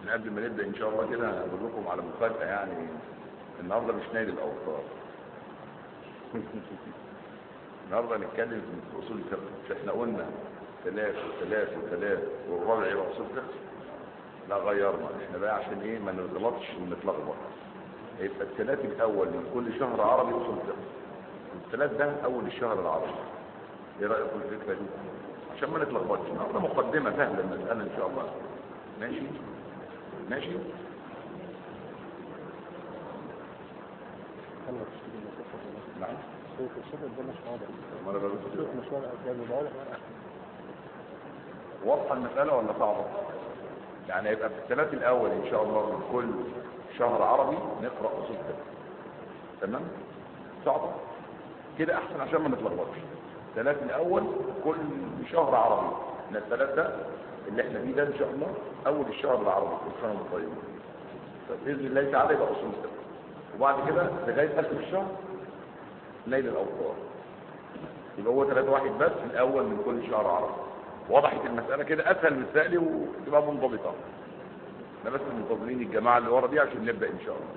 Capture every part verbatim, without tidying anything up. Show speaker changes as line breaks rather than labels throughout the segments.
احنا قبل ما نبدا ان شاء الله كده هقول لكم على مفاجاه. يعني النهارده مش نادي الاوطار. النهارده هنتكلم في اصول الفقه. مش احنا قلنا ثلاث وثلاث وثلاث والرابع يبقى اصول فقه؟ لا غيرنا احنا بقى عشان ايه ما نغلطش ونتلخبط. هيبقى الثلاث الاول من كل شهر عربي اصول فقه. الثلاث ده اول الشهر العربي. ايه رايكم في الفكره دي؟ عشان ما نتلخبطش. النهارده مقدمه سهله المساله ان شاء الله. ماشي ماشي. نعم واضحه المساله ولا صعبه؟ يعني هيبقى في الثلاث الاول ان شاء الله من كل شهر عربي نقرا اصول فقه. تمام؟ صعبه كده احسن عشان ما نتلخبطش. الثلاث الاول كل شهر عربي من الثلاثه اللي احنا فيه ده ان شاء الله اول الشهر العربي كل سنه وانتم طيبين. باذن الله تعالى يبقى اصول فقه. وبعد كده لغايه اخر الشهر ليل الاوطار. يبقى هو ثلاثة واحد بس الاول من كل شهر عربي. وضحت المساله كده؟ اسهل من السهل وتبقى منضبطه. احنا بس منتظرين الجماعه اللي ورا دي عشان نبدا ان شاء الله.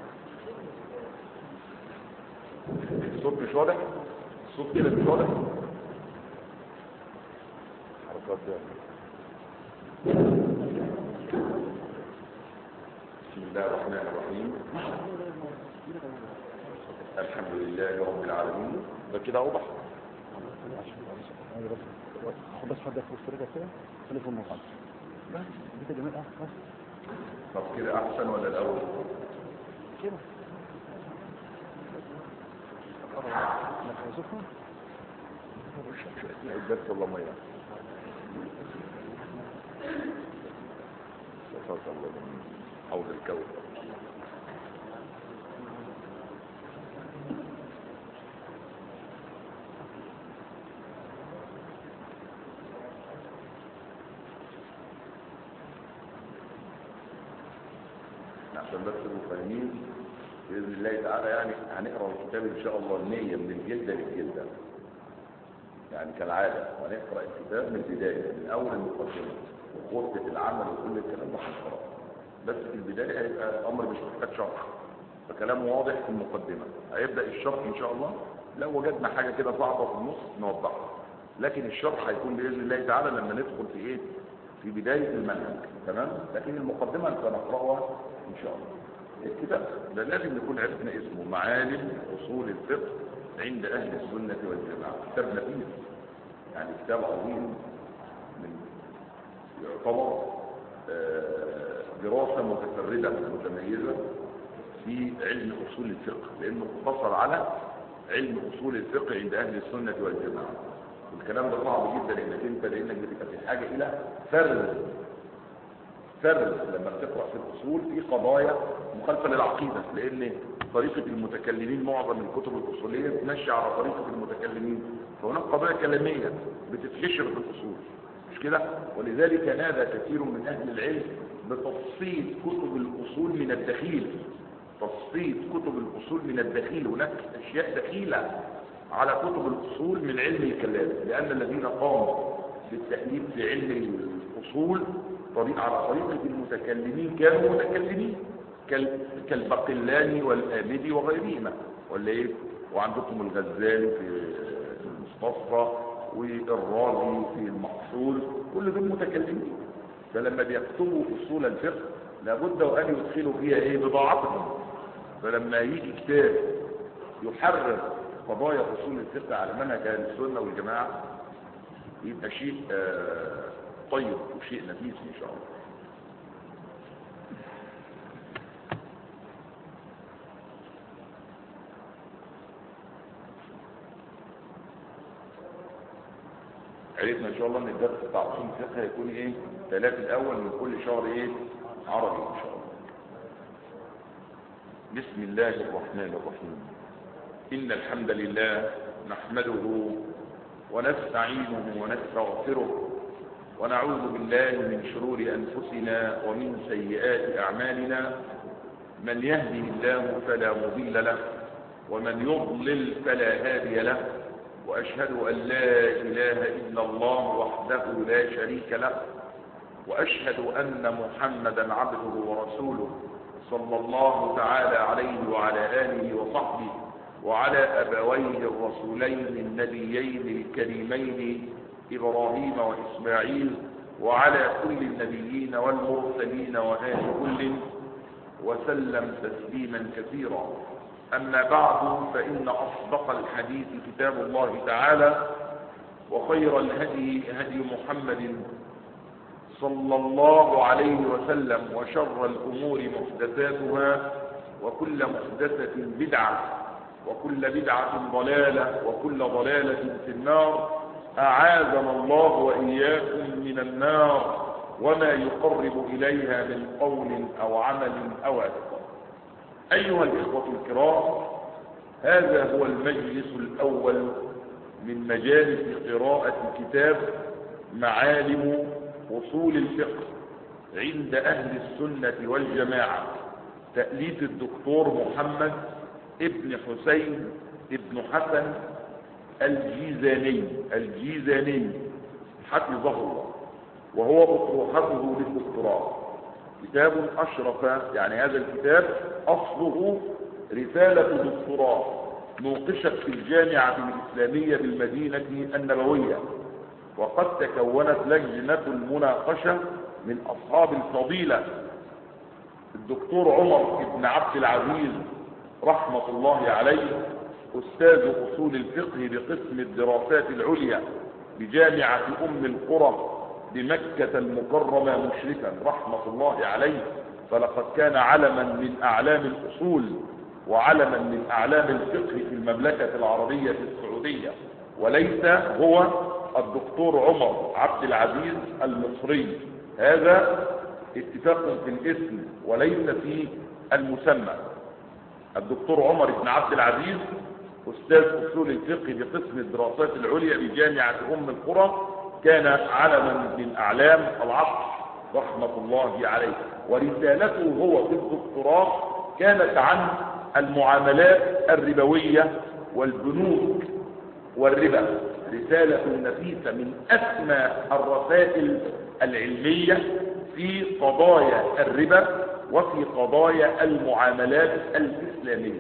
الصوت مش واضح؟ الصوت كده مش واضح؟ حركات ده. بسم الله الرحمن الرحيم. الحمد لله رب العالمين. ده كده اوضح؟
بس حد في السرقه كده خليه في المقعد بس كده جميل. اه بس
طب كده احسن ولا الاول؟
كده انا عايزكم
الدرس والله ما يلا تفضل الله حول الكون. عشان بس تبقوا فاهمين باذن الله تعالى. يعني هنقرا الكتاب ان شاء الله النيه من الجلده للجلده يعني كالعاده. وهنقرا الكتاب من البدايه من اول المقدمه وخطه العمل وكل الكلام ده هنقراه. بس في البدايه هيبقى الامر مش محتاج شرح فكلام واضح في المقدمه. هيبدا الشرح ان شاء الله لو وجدنا حاجه كده صعبه في النص نوضحها. لكن الشرح هيكون باذن الله تعالى لما ندخل في ايه في بدايه المنهج. تمام؟ لكن المقدمه سنقراها ان شاء الله. الكتاب ده لازم نكون عرفنا اسمه معالم اصول الفقه عند اهل السنه والجماعه. كتاب نفيس يعني كتاب عظيم من يعتبر دراسه متفرده متميزه في علم اصول الفقه لانه اقتصر على علم اصول الفقه عند اهل السنه والجماعه. والكلام ده صعب جدا لانك انت لانك بتبقى في حاجه الى فرد فرد لما بتقرأ في الأصول في قضايا مخالفة للعقيدة. لأن طريقة المتكلمين معظم الكتب الأصولية تمشي على طريقة المتكلمين. فهناك قضايا كلامية بتتحشر في الأصول مش كده؟ ولذلك نادى كثير من أهل العلم بتفصيل كتب الأصول من الدخيل. تفصيل كتب الأصول من الدخيل. هناك أشياء دخيلة على كتب الأصول من علم الكلام. لأن الذين قاموا بالتأليف في علم الأصول طريق على طريقة المتكلمين كانوا متكلمين كالبقلاني والآمدي وغيرهما ولا ايه؟ وعندكم الغزالي في المستصفى والرازي في المحصول كل دول متكلمين. فلما بيكتبوا اصول الفقه لابد وان يدخلوا فيها ايه؟ بضاعتهم. فلما يجي كتاب يحرر قضايا اصول الفقه على منهج اهل السنه والجماعه يبقى شيء آه طيب وشيء نفيس ان شاء الله. عرفنا ان شاء الله ان الدرس بتاع اصول الفقه هيكون ايه؟ ثلاث الاول من كل شهر ايه؟ عربي ان شاء الله. بسم الله الرحمن الرحيم. ان الحمد لله نحمده ونستعينه ونستغفره ونعوذ بالله من شرور أنفسنا ومن سيئات أعمالنا. من يهده الله فلا مضل له ومن يضلل فلا هادي له. وأشهد أن لا إله إلا الله وحده لا شريك له وأشهد أن محمدا عبده ورسوله صلى الله تعالى عليه وعلى آله وصحبه وعلى أبويه الرسولين النبيين الكريمين إبراهيم وإسماعيل وعلى كل النبيين والمرسلين وآل كل وسلم تسليما كثيرا. أما بعد، فإن أصدق الحديث كتاب الله تعالى، وخير الهدي هدي محمد صلى الله عليه وسلم، وشر الأمور محدثاتها، وكل محدثة بدعة، وكل بدعة ضلالة، وكل ضلالة في النار. أعاذنا الله وإياكم من النار وما يقرب إليها من قول أو عمل أو اعتقاد. أيها الإخوة الكرام، هذا هو المجلس الأول من مجالس قراءة كتاب معالم أصول الفقه عند أهل السنة والجماعة، تأليف الدكتور محمد ابن حسين ابن حسن الجيزاني الجيزاني حفظه الله، وهو أطروحته للدكتوراه. كتاب أشرف، يعني هذا الكتاب أصله رسالة دكتوراه نوقشت في الجامعة الإسلامية بالمدينة النبوية، وقد تكونت لجنة المناقشة من أصحاب الفضيلة الدكتور عمر بن عبد العزيز رحمة الله عليه، أستاذ أصول الفقه بقسم الدراسات العليا بجامعة أم القرى بمكة المكرمة مشرفا رحمة الله عليه، فلقد كان علما من أعلام الأصول وعلما من أعلام الفقه في المملكة العربية السعودية، وليس هو الدكتور عمر عبد العزيز المصري. هذا اتفاق في الاسم وليس في المسمى. الدكتور عمر بن عبد العزيز أستاذ أصول الفقه بقسم الدراسات العليا بجامعة أم القرى، كان علما من أعلام العصر رحمة الله عليه، ورسالته هو في الدكتوراه كانت عن المعاملات الربوية والبنوك والربا، رسالة نفيسة من أسمى الرسائل العلمية في قضايا الربا وفي قضايا المعاملات الإسلامية.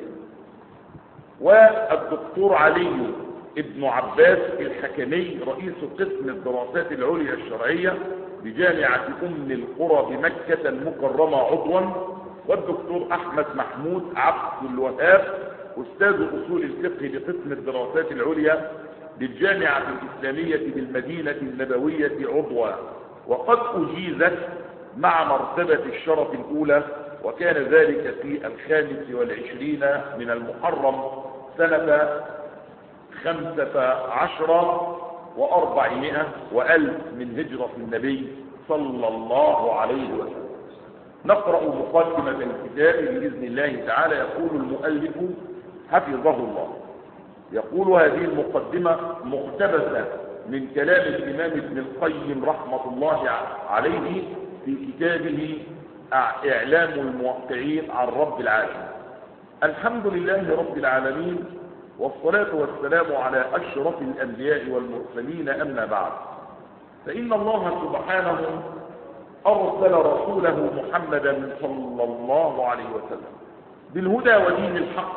والدكتور علي ابن عباس الحكمي رئيس قسم الدراسات العليا الشرعية بجامعة أم القرى بمكة المكرمة عضوا، والدكتور أحمد محمود عبد الوهاب أستاذ أصول الفقه بقسم الدراسات العليا بالجامعة الإسلامية بالمدينة النبوية عضوا، وقد أجيزت مع مرتبة الشرف الأولى، وكان ذلك في الخامس والعشرين من المحرم سنة خمسة عشر وأربعمائة وألف من هجرة النبي صلى الله عليه وسلم. نقرأ مقدمة الكتاب بإذن الله تعالى. يقول المؤلف حفظه الله، يقول: هذه المقدمة مقتبسة من كلام الإمام ابن القيم رحمة الله عليه في كتابه إعلام الموقعين عن رب العالمين. الحمد لله رب العالمين، والصلاة والسلام على أشرف الأنبياء والمرسلين، أما بعد، فإن الله سبحانه أرسل رسوله محمدا صلى الله عليه وسلم بالهدى ودين الحق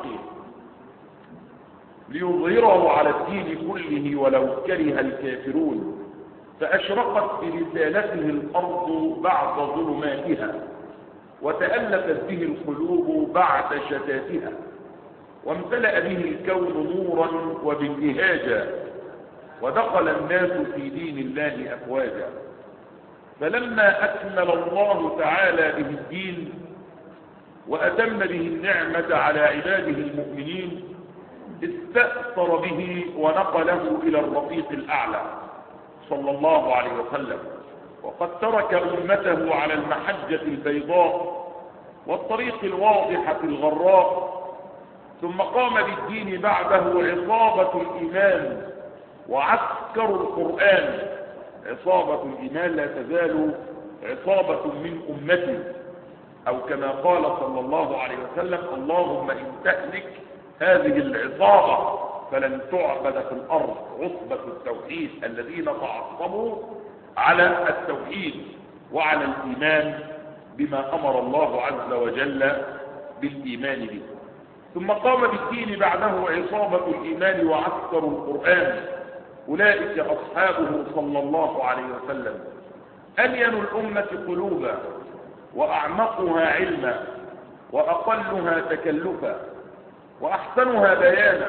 ليظهره على الدين كله ولو كره الكافرون، فأشرقت برسالته الأرض بعد ظلماتها، وتألفت به القلوب بعد شتاتها، وامتلأ به الكون نورا وبالإهاجا، ودخل الناس في دين الله أفواجا. فلما أكمل الله تعالى به الدين وأتم به النعمة على عباده المؤمنين، استأثر به ونقله إلى الرفيق الأعلى صلى الله عليه وسلم، وقد ترك أمته على المحجة البيضاء والطريق الواضحة الغراء، ثم قام بالدين بعده عصابة الإيمان وعسكر القرآن. عصابة الإيمان لا تزال عصابة من أمتي، أو كما قال صلى الله عليه وسلم: اللهم إن تهلك هذه العصابة فلن تعبد في الأرض. عصبة التوحيد الذين تعصبوا على التوحيد.
وعلى الإيمان بما أمر الله عز وجل بالإيمان به. ثم قام بالدين بعده عصابة الإيمان وعسكر القرآن، أولئك أصحابه صلى الله عليه وسلم، ألين الأمة قلوبا وأعمقها علما وأقلها تكلفا وأحسنها بيانا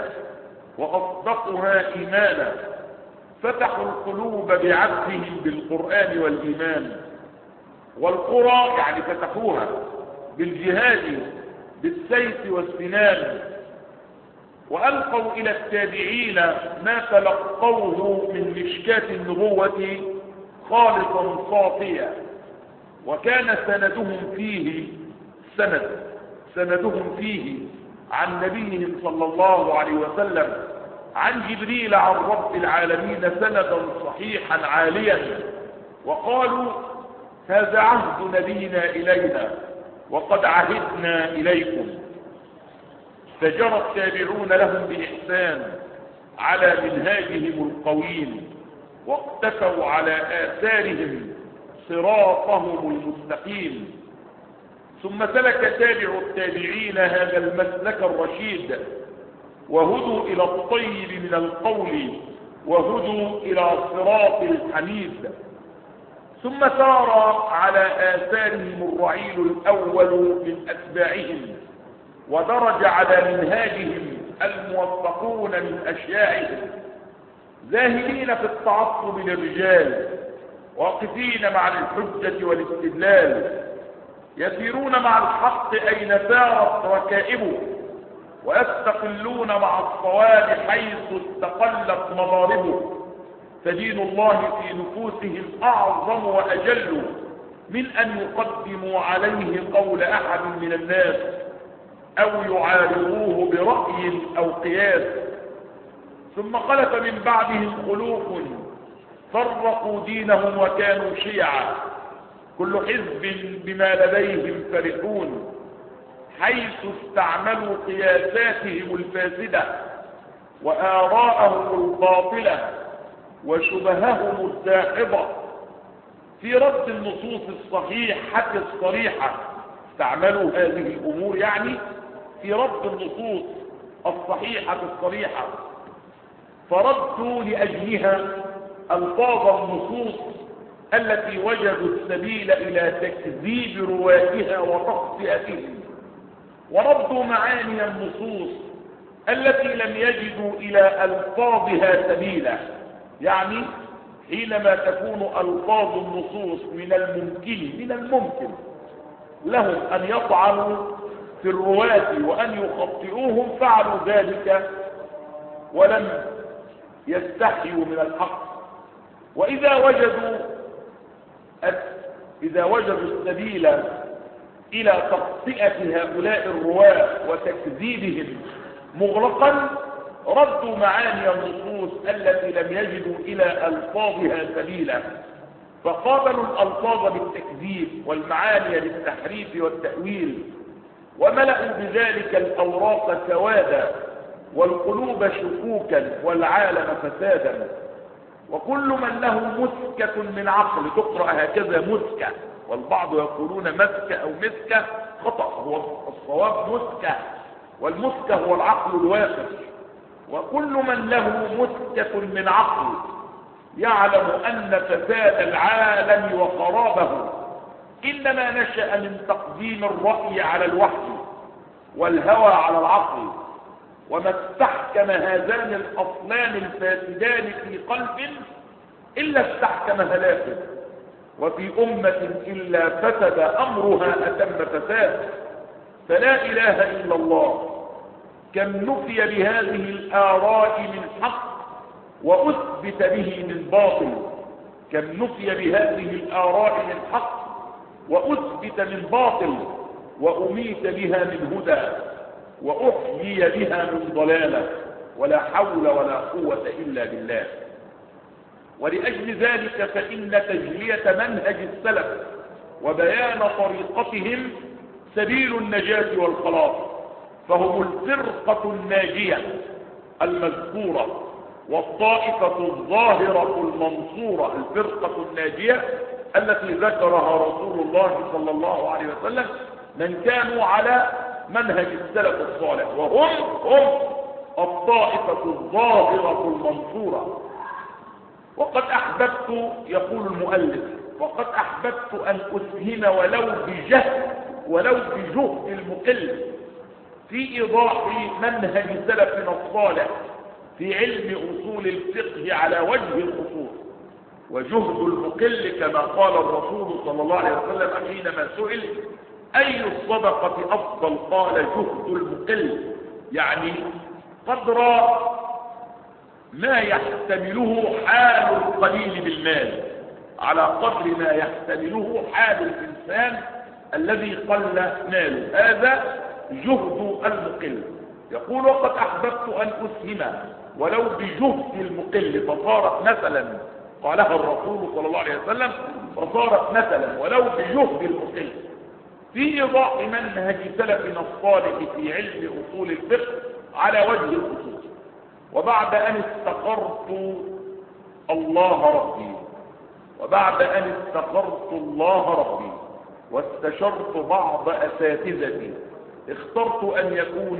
وأصدقها إيمانا، فتحوا القلوب بعبدهم بالقرآن والإيمان، والقرى يعني فتحوها بالجهاد بالسيف والسنان، وألقوا إلى التابعين ما تلقوه من مشكاة النبوة خالصا صافيا، وكان سندهم فيه سند سندهم فيه عن نبيهم صلى الله عليه وسلم عن جبريل عن رب العالمين سندا صحيحا عاليا، وقالوا هذا عهد نبينا إلينا وقد عهدنا إليكم. فجرى التابعون لهم بإحسان على منهاجهم القويم، واقتفوا على آثارهم صراطهم المستقيم. ثم سلك تابع التابعين هذا المسلك الرشيد، وهدوا إلى الطيب من القول، وهدوا إلى صراط الحميد. ثم سار على آثارهم الرعيل الأول من أتباعهم، ودرج على منهاجهم الموفقون من أشياعهم، زاهدين في التعصب للرجال، واقفين مع الحجة والاستدلال، يسيرون مع الحق أين سارت ركائبه، ويستقلون مع الصواب حيث استقلت مضاربه. فدين الله في نفوسهم أعظم وأجل من أن يقدموا عليه قول أحد من الناس أو يعارضوه برأي أو قياس. ثم خلف من بعدهم خلوف فرقوا دينهم وكانوا شيعا، كل حزب بما لديهم فرحون، حيث استعملوا قياساتهم الفاسدة وآراءهم الباطلة وشبههم الداحضة في رد النصوص الصحيحة الصريحة. استعملوا هذه الأمور يعني في رد النصوص الصحيحة الصريحة، فردوا لأجلها ألفاظ النصوص التي وجدوا السبيل إلى تكذيب رواتها وتخطئتهم، وردوا معاني النصوص التي لم يجدوا إلى ألفاظها سبيلا. يعني حينما تكون ألفاظ النصوص من الممكن من الممكن لهم أن يطعنوا في الرواة وأن يخطئوهم، فعلوا ذلك ولم يستحيوا من الحق. وإذا وجدوا إذا وجدوا السبيل إلى تخطئة هؤلاء الرواة وتكذيبهم مغلقا، ردوا معاني النصوص التي لم يجدوا إلى ألفاظها سبيلا، فقابلوا الألفاظ بالتكذيب والمعاني بالتحريف والتأويل، وملأوا بذلك الأوراق سوادا والقلوب شكوكا والعالم فسادا. وكل من له مسكة من عقل، تقرأ هكذا مسكة، والبعض يقولون مسكة أو مسكة، خطأ، هو الصواب مسكة، والمسكة هو العقل الواقف. وكل من له مسكة من عقل يعلم أن فساد العالم وخرابه إنما نشأ من تقديم الرأي على الوحي والهوى على العقل. وما استحكم هذان الأصلان الفاسدان في قلب إلا استحكم هلاكه، وفي أمة إلا فسد أمرها أتم فساد. فلا إله إلا الله كم نفي بهذه الآراء من حق وأثبت به من باطل، كم نفي بهذه الآراء من حق وأثبت من باطل، وأميت بها من هدى وأحيي بها من ضلالة، ولا حول ولا قوة إلا بالله. ولأجل ذلك فإن تجلية منهج السلف وبيان طريقتهم سبيل النجاة والخلاص، فهم الفرقة الناجية المذكورة والطائفة الظاهرة المنصورة الفرقة الناجية التي ذكرها رسول الله صلى الله عليه وسلم من كانوا على منهج السلف الصالح، وهم هم الطائفة الظاهرة المنصورة. وقد أحببت، يقول المؤلف، وقد أحببت أن أسهم ولو بجهد ولو بجهد المقل في إيضاح منهج سلفنا الصالح في علم أصول الفقه على وجه الخصوص. وجهد المقل كما قال الرسول صلى الله عليه وسلم حينما سئل أي الصدقة أفضل، قال جهد المقل، يعني قدر ما يحتمله حال القليل بالمال على قدر ما يحتمله حال الإنسان الذي قل ماله، هذا جهد المقل. يقول وقد أحببت أن أسهم ولو بجهد المقل، فصارت مثلا، قالها الرسول صلى الله عليه وسلم، فصارت مثلا ولو بجهد المقل في إيضاح منهج سلفنا الصالح في علم أصول الفقه على وجه الخصوص. وبعد أن استقرت الله ربي وبعد أن استقرت الله ربي واستشرت بعض أساتذتي، اخترت أن يكون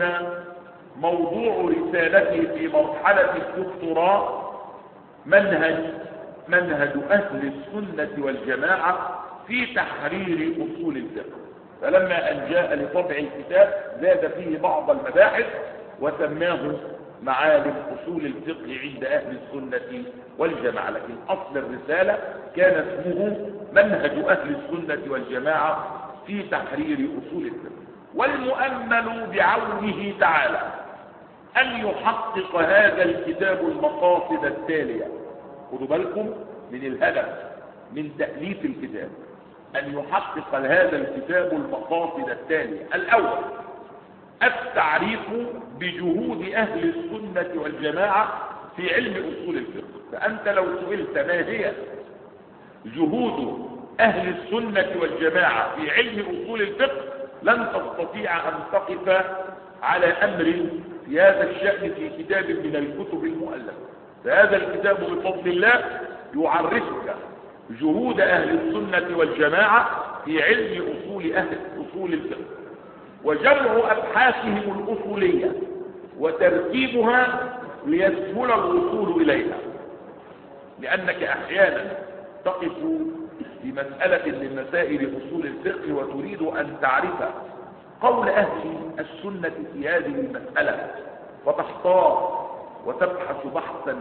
موضوع رسالتي في مرحلة الدكتوراه منهج منهج أهل السنة والجماعة في تحرير أصول الفقه. فلما أن جاء لطبع الكتاب زاد فيه بعض المباحث وسماه معالم أصول الفقه عند أهل السنة والجماعة، لكن أصل الرسالة كان اسمه منهج أهل السنة والجماعة في تحرير أصول الفقه. والمؤمل بعونه تعالى أن يحقق هذا الكتاب المقاصد التالية. خدوا بالكم من الهدف من تأليف الكتاب، أن يحقق هذا الكتاب المقاصد التالية. الأول التعريف بجهود أهل السنة والجماعة في علم أصول الفقه. فأنت لو سئلت ما هي جهود أهل السنة والجماعة في علم أصول الفقه لن تستطيع أن تقف على أمر في هذا الشأن في كتاب من الكتب المؤلفة. فهذا الكتاب بفضل الله يعرفك جهود أهل السنة والجماعة في علم أصول أهل أصول الفقه، وجمع أبحاثهم الأصولية وترتيبها ليسهل الوصول إليها. لأنك أحيانا تقف في مسألة من مسائل أصول الفقه وتريد أن تعرف قول أهل السنة في هذه المسألة، وتحتار وتبحث بحثا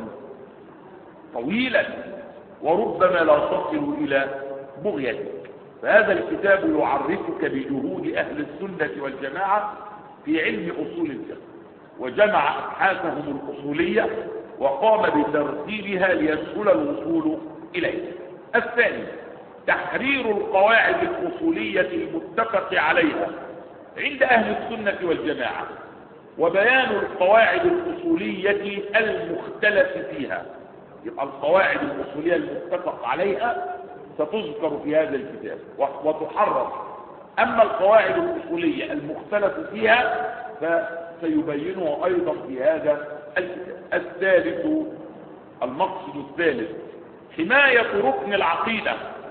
طويلا وربما لا تصل إلى بغيتك. فهذا الكتاب يعرفك بجهود أهل السنة والجماعة في علم أصول الفقه، وجمع أبحاثهم الأصولية وقام بترتيبها ليسهل الوصول إليه. الثاني تحرير القواعد الأصولية المتفق عليها عند أهل السنة والجماعة، وبيان القواعد الأصولية المختلف فيها. يبقى القواعد الأصولية المتفق عليها ستذكر في هذا الكتاب وتحرر، أما القواعد الأصولية المختلف فيها فسيبينها أيضا في هذا الكتاب. الثالث المقصد الثالث حماية ركن العقيدة،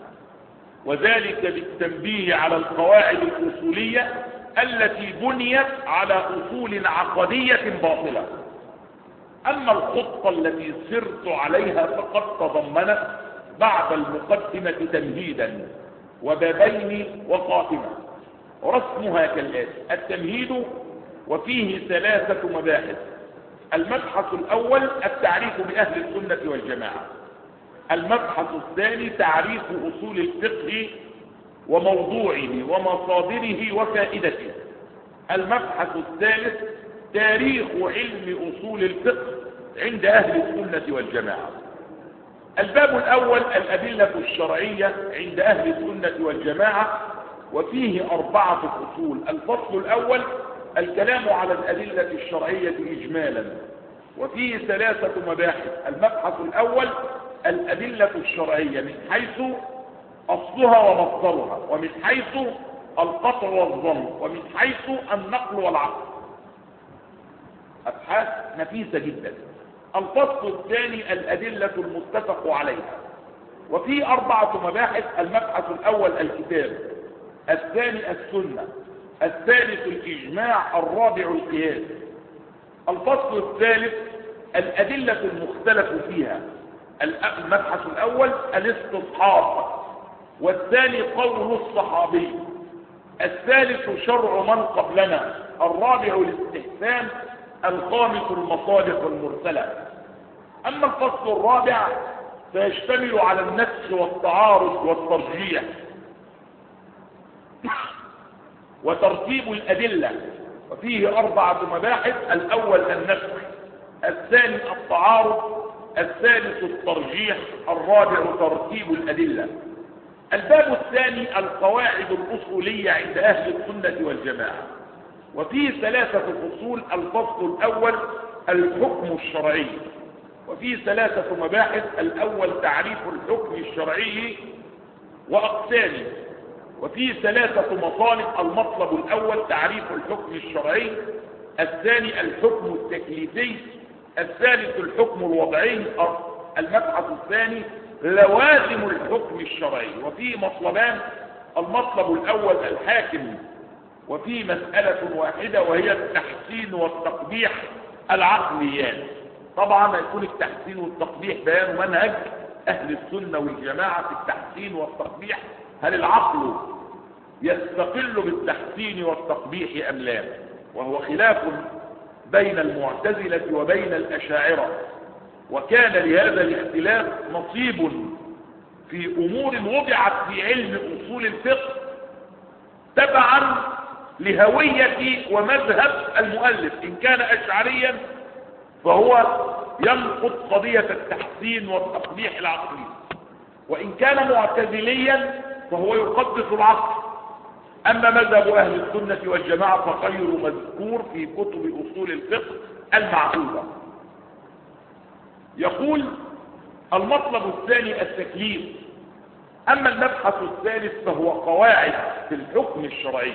وذلك بالتنبيه على القواعد الأصولية التي بنيت على أصول عقدية باطلة. أما الخطة التي سرت عليها فقد تضمنت بعد المقدمة تمهيدا وبابين وقائمة، رسمها كالآتي: التمهيد وفيه ثلاثة مباحث. المبحث الأول التعريف بأهل السنة والجماعة. المبحث الثاني تعريف أصول الفقه وموضوعه ومصادره وفائدته. المبحث الثالث تاريخ علم أصول الفقه عند أهل السنة والجماعة. الباب الأول الأدلة الشرعية عند أهل السنة والجماعة، وفيه أربعة فصول. الفصل الأول الكلام على الأدلة الشرعية إجمالا، وفيه ثلاثة مباحث. المبحث الأول الأدلة الشرعية من حيث أصلها ومصدرها، ومن حيث القطع والظن، ومن حيث النقل والعقل. أبحاث نفيسة جدا الفصل الثاني الأدلة المتفق عليها، وفيه أربعة مباحث. المبحث الأول الكتاب، الثاني السنة، الثالث الإجماع، الرابع القياس. الفصل الثالث الأدلة المختلف فيها. المبحث الأول الاستصحاب، والثاني قول الصحابي، الثالث شرع من قبلنا، الرابع الاستحسان، الخامس المصالح المرسلة. أما الفصل الرابع فيشتمل على النسخ والتعارض والترجيح وترتيب الأدلة، وفيه أربعة مباحث. الأول النسخ، الثاني التعارض، الثالث الترجيح، الرابع ترتيب الأدلة. الباب الثاني القواعد الأصولية عند أهل السنة والجماعة، وفيه ثلاثة فصول. الفصل الأول الحكم الشرعي، وفيه ثلاثة مباحث. الأول تعريف الحكم الشرعي وأقسامه، وفيه ثلاثة مطالب. المطلب الأول تعريف الحكم الشرعي، الثاني الحكم التكليفي، الثالث الحكم الوضعي. المبحث الثاني لوازم الحكم الشرعي، وفيه مطلبان. المطلب الأول الحاكم، وفيه مسألة واحدة وهي التحسين والتقبيح العقليان. طبعا يكون التحسين والتقبيح بيان منهج أهل السنة والجماعة في التحسين والتقبيح. هل العقل يستقل بالتحسين والتقبيح أم لا؟ وهو خلاف بين المعتزلة وبين الأشاعرة، وكان لهذا الاختلاف نصيب في أمور وضعت في علم أصول الفقه تبعا لهوية ومذهب المؤلف. إن كان أشعريا فهو ينقض قضية التحسين والتقبيح العقلي، وإن كان معتزليا فهو يقدس العقل. أما مذهب أهل السنة والجماعة فغير مذكور في كتب أصول الفقه المعقولة. يقول المطلب الثاني التكليف. أما المبحث الثالث فهو قواعد في الحكم الشرعي.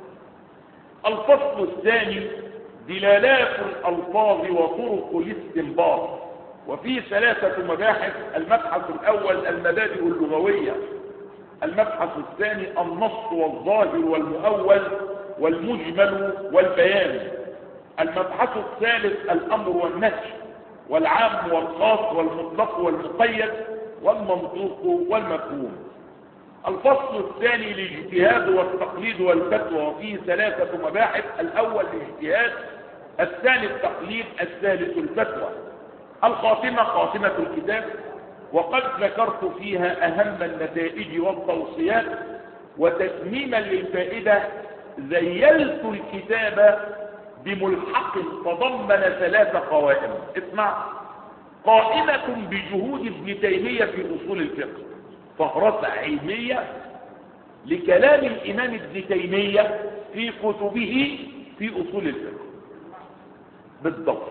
الفصل الثاني دلالات الألفاظ وطرق الاستنباط، وفيه ثلاثة مباحث. المبحث الأول المبادئ اللغوية، المبحث الثاني النص والظاهر والمؤول والمجمل والبيان، المبحث الثالث الأمر والنهي والعام والخاص والمطلق والمقيد والمنطوق والمفهوم. الفصل الثاني الاجتهاد والتقليد والفتوى، وفيه ثلاثة مباحث. الأول الاجتهاد، الثاني التقليد، الثالث الفتوى. الخاتمة خاتمة الكتاب، وقد ذكرت فيها أهم النتائج والتوصيات. وتتميما للفائدة زيلت الكتاب بملحق تضمن ثلاث قوائم. اسمع: قائمة بجهود ابن تيمية في أصول الفقه، فهرسة علمية لكلام الإمام ابن تيمية في كتبه في أصول الفقه بالضبط،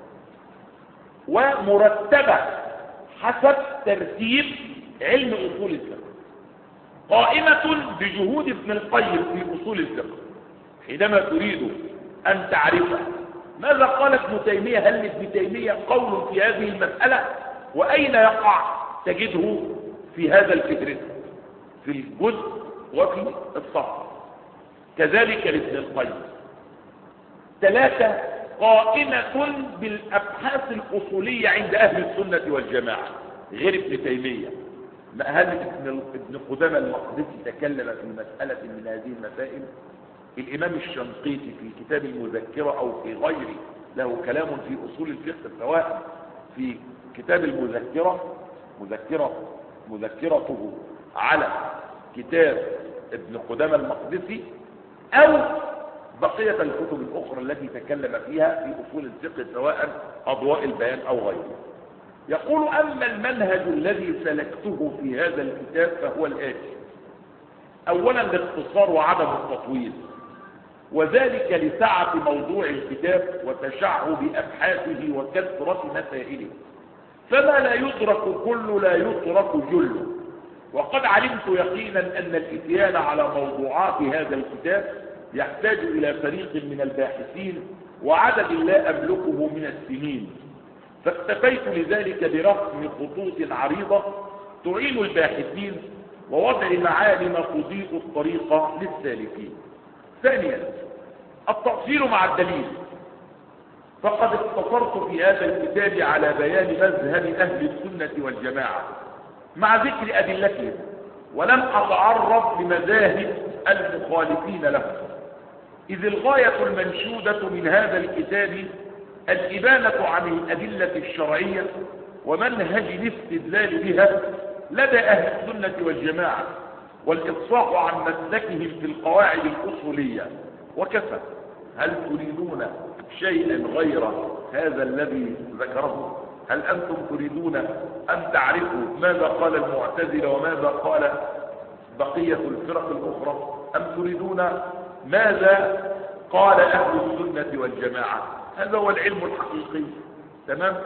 ومرتبة حسب ترتيب علم أصول الفقه. قائمة بجهود ابن القيم في أصول الفقه، حينما تريد أن تعرف ماذا قال ابن تيمية، هل ابن تيمية قول في هذه المسألة، وأين يقع تجده في هذا الفكر في الجزء وفي الصفحة. كذلك لابن القيم. ثلاثة: قائمة بالأبحاث الأصولية عند أهل السنة والجماعة غير ابن تيمية. هل ابن ابن قدامى المقدسي تكلم في مسألة من هذه المسائل؟ الإمام الشنقيطي في كتاب المذكرة أو في غيره له كلام في أصول الفقه، سواء في كتاب المذكرة مذكرة مذكرته على كتاب ابن قدامى المقدسي، أو بقية الكتب الأخرى التي تكلم فيها في أصول الفقه، سواء أضواء البيان أو غيره. يقول: أما المنهج الذي سلكته في هذا الكتاب فهو الآتي: أولا الاختصار وعدم التطويل، وذلك لسعة موضوع الكتاب وتشعب أبحاثه وكثرة مسائله، فما لا يدرك كل لا يترك جل. وقد علمت يقينا أن الإتيان على موضوعات هذا الكتاب يحتاج إلى فريق من الباحثين وعدد لا أملكه من السنين، فاكتفيت لذلك برسم خطوط عريضة تعين الباحثين ووضع معالم تضيء الطريق للسالكين. ثانيا التأصيل مع الدليل، فقد اقتصرت في هذا الكتاب على بيان مذهب أهل السنة والجماعة مع ذكر أدلتهم، ولم أتعرض لمذاهب المخالفين لهم، إذ الغاية المنشودة من هذا الكتاب الإبانة عن الأدلة الشرعية ومنهج الاستدلال بها لدى أهل السنة والجماعة، والإفصاح عن مسلكهم في القواعد الأصولية وكفى. هل تريدون شيئا غير هذا الذي ذكره؟ هل أنتم تريدون أن تعرفوا ماذا قال المعتزلة وماذا قال بقية الفرق الأخرى، أم تريدون ماذا قال أهل السنة والجماعة؟ هذا هو العلم الحقيقي. تمام.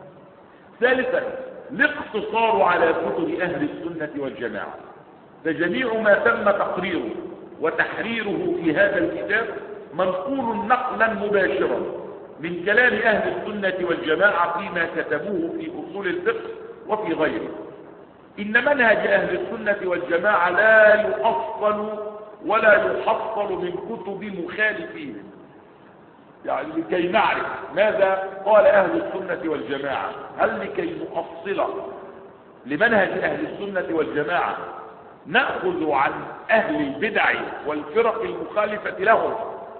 ثالثا الاقتصار على كتب أهل السنة والجماعة، فجميع ما تم تقريره وتحريره في هذا الكتاب منقول نقلا مباشرا من كلام أهل السنة والجماعة فيما كتبوه في أصول الفقه وفي غيره. إن منهج أهل السنة والجماعة لا يؤصل ولا يحصل من كتب مخالفين، يعني لكي نعرف ماذا قال أهل السنة والجماعة، هل لكي نؤصل لمنهج أهل السنة والجماعة نأخذ عن أهل البدع والفرق المخالفة لهم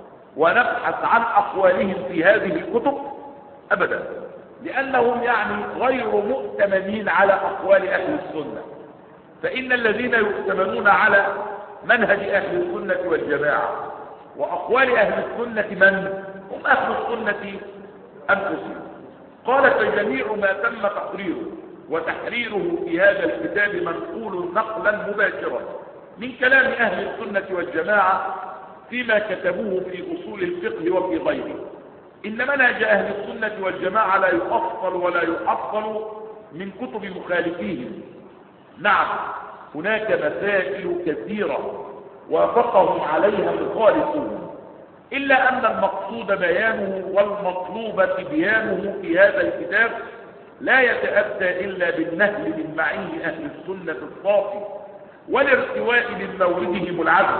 ونبحث عن أقوالهم في هذه الكتب؟ أبدا، لأنهم يعني غير مؤتمنين على أقوال أهل السنة. فإن الذين يؤتمنون على منهج أهل السنة والجماعة وأقوال أهل السنة من؟ هم أهل السنة أنفسهم. قال فجميع ما تم تقريره وتحريره في هذا الكتاب منقول نقلا مباشرا من كلام أهل السنة والجماعة فيما كتبوه في أصول الفقه وفي غيره. إن منهج أهل السنة والجماعة لا يؤصل ولا يحصل من كتب مخالفيهم. نعم، هناك مسائل كثيرة وافقهم عليها مخالفون، إلا أن المقصود بيانه والمطلوب تبيانه في هذا الكتاب لا يتأتى إلا بالنهل من معين أهل السنة الصافي والارتواء من موردهم العدل،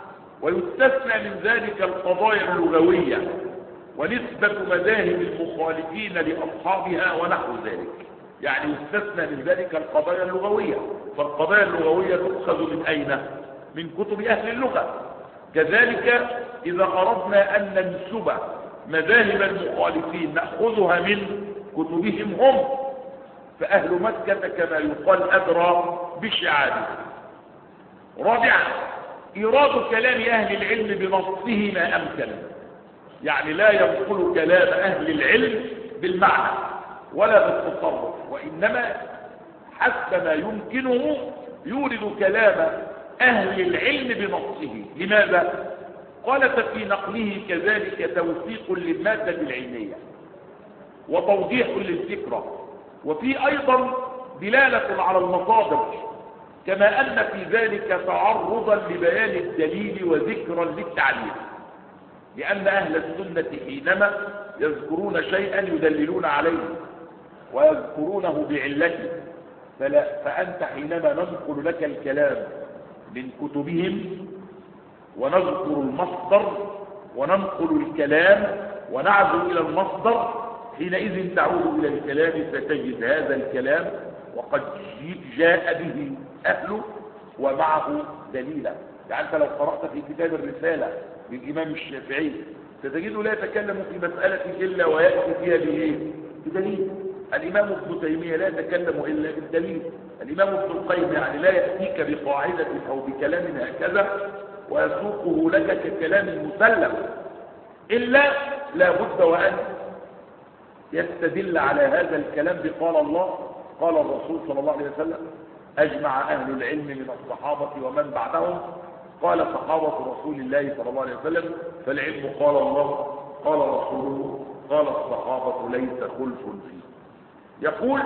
ويستثنى من ذلك القضايا اللغوية ونسبة مذاهب المخالفين لأصحابها ونحو ذلك. يعني يستثنى من ذلك القضايا اللغوية، فالقضايا اللغوية تؤخذ من أين؟ من كتب أهل اللغة. كذلك إذا أردنا أن ننسب مذاهب المخالفين نأخذها من كتبهم هم، فأهل مكة كما يقال أدرى بشعابه. رابعا إيراد كلام أهل العلم بنصه ما أمكن، يعني لا ينقل كلام أهل العلم بالمعنى ولا بالتصرف، وإنما حسب ما يمكنه يورد كلام أهل العلم بنصه. لماذا؟ قال ففي نقله كذلك توثيق للمادة العلمية وتوضيح للفكرة، وفي أيضا دلالة على المصادر، كما أن في ذلك تعرضا لبيان الدليل وذكرا للتعليل، لأن أهل السنة حينما يذكرون شيئا يدللون عليه ويذكرونه بعلته، فلا فأنت حينما نذكر لك الكلام من كتبهم ونذكر المصدر وننقل الكلام ونعزو إلى المصدر، حينئذ تعود إلى الكلام فتجد هذا الكلام وقد جاء به أهله ومعه دليلا. يعني أنت لو قرأت في كتاب الرسالة للإمام الشافعي ستجده لا يتكلم في مسألة إلا ويأتي فيها بإيه؟ بدليل. الإمام ابن تيمية لا يتكلم إلا بالدليل. الإمام ابن القيم يعني لا يأتيك بقاعدة أو بكلام هكذا ويسوقه لك ككلام مسلم، إلا لا بد وأن يستدل على هذا الكلام بقال الله قال الرسول صلى الله عليه وسلم. أجمع أهل العلم من الصحابة ومن بعدهم، قال صحابة رسول الله صلى الله عليه وسلم، فالعلم قال الله قال رسوله قال الصحابة ليس خلف فيه. يقول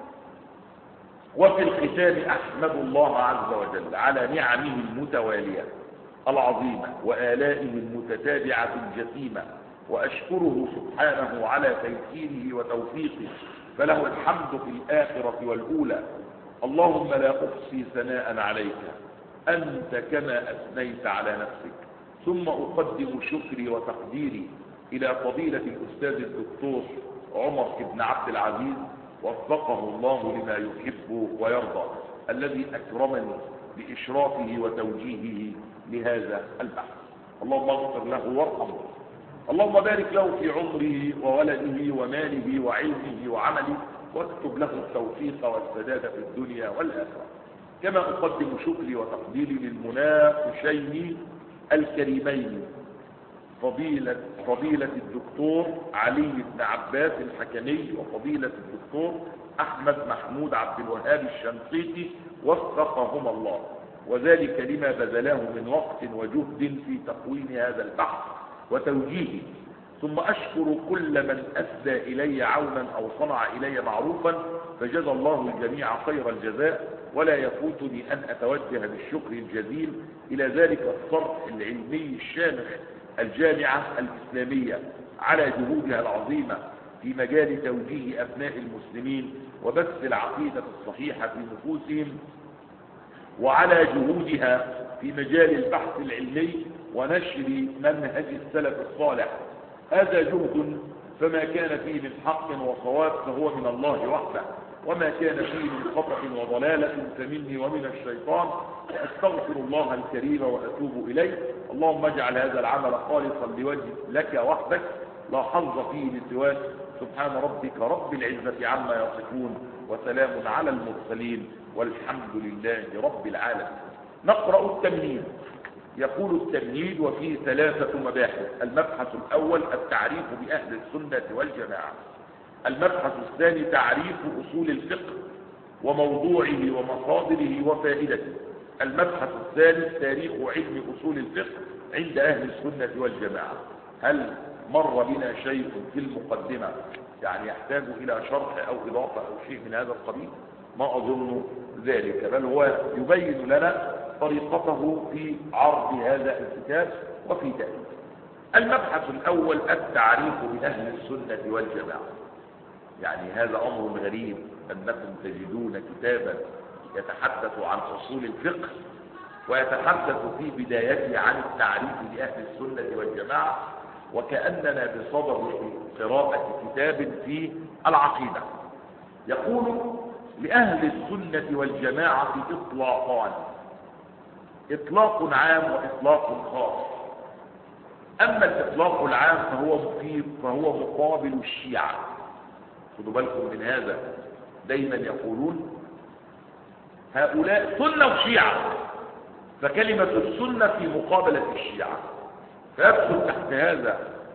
وفي الختام أحمد الله عز وجل على نعمه المتوالية العظيمة وآلائه المتتابعة الجسيمة، وأشكره سبحانه على تيسيره وتوفيقه فله الحمد في الآخرة والأولى. اللهم لا أحصي ثناء عليك أنت كما أثنيت على نفسك. ثم أقدم شكري وتقديري إلى فضيلة الأستاذ الدكتور عمر بن عبد العزيز وفقه الله لما يحب ويرضى، الذي أكرمني بإشرافه وتوجيهه لهذا البحث. اللهم اغفر له وارحمه، اللهم بارك له في عمره وولده وماله وعلمه وعمله، واكتب له التوفيق والسداد في الدنيا والآخرة. كما أقدم شكري وتقديري للمناقشين الكريمين فضيلة, فضيلة الدكتور علي بن عباس الحكمي وفضيلة الدكتور أحمد محمود عبد الوهاب الشنقيطي وفقهما الله، وذلك لما بذلاه من وقت وجهد في تقويم هذا البحث وتوجيهه. ثم أشكر كل من أسدى إلي عونا أو صنع إلي معروفا، فجزى الله الجميع خير الجزاء. ولا يفوتني أن أتوجه بالشكر الجزيل إلى ذلك الصرح العلمي الشامخ الجامعة الإسلامية على جهودها العظيمة في مجال توجيه أبناء المسلمين وبث العقيدة الصحيحة في نفوسهم، وعلى جهودها في مجال البحث العلمي ونشر منهج السلف الصالح. هذا جهد فما كان فيه من حق وصواب فهو من الله وحده، وما كان فيه من خطأ وضلالة فمني ومن الشيطان، وأستغفر الله الكريم وأتوب إليه. اللهم اجعل هذا العمل خالصا لوجه لك وحدك لا حظ فيه لسواك. سبحان ربك رب العزة عما يصفون وسلام على المرسلين والحمد لله رب العالمين. نقرأ التمهيد. يقول التمهيد وفيه ثلاثة مباحث. المبحث الأول التعريف بأهل السنة والجماعة. المبحث الثاني تعريف أصول الفقه وموضوعه ومصادره وفائدته. المبحث الثالث تاريخ علم أصول الفقه عند أهل السنة والجماعة. هل مر بنا شيء في المقدمة يعني يحتاج إلى شرح أو إضافة أو شيء من هذا القبيل؟ ما أظن ذلك، بل هو يبين لنا طريقته في عرض هذا الكتاب وفي تأليفه. المبحث الأول التعريف بأهل السنة والجماعة. يعني هذا أمر غريب أنكم تجدون كتابا يتحدث عن أصول الفقه ويتحدث في بدايته عن التعريف بأهل السنة والجماعة، وكأننا بصدد قراءة كتاب في العقيدة. يقول لأهل السنة والجماعة إطلاقان: إطلاق عام وإطلاق خاص. أما الإطلاق العام فهو مفيد فهو مقابل الشيعة. خدوا بالكم من هذا، دايما يقولون هؤلاء سنة وشيعة، فكلمة السنة في مقابلة الشيعة، فيدخل تحت هذا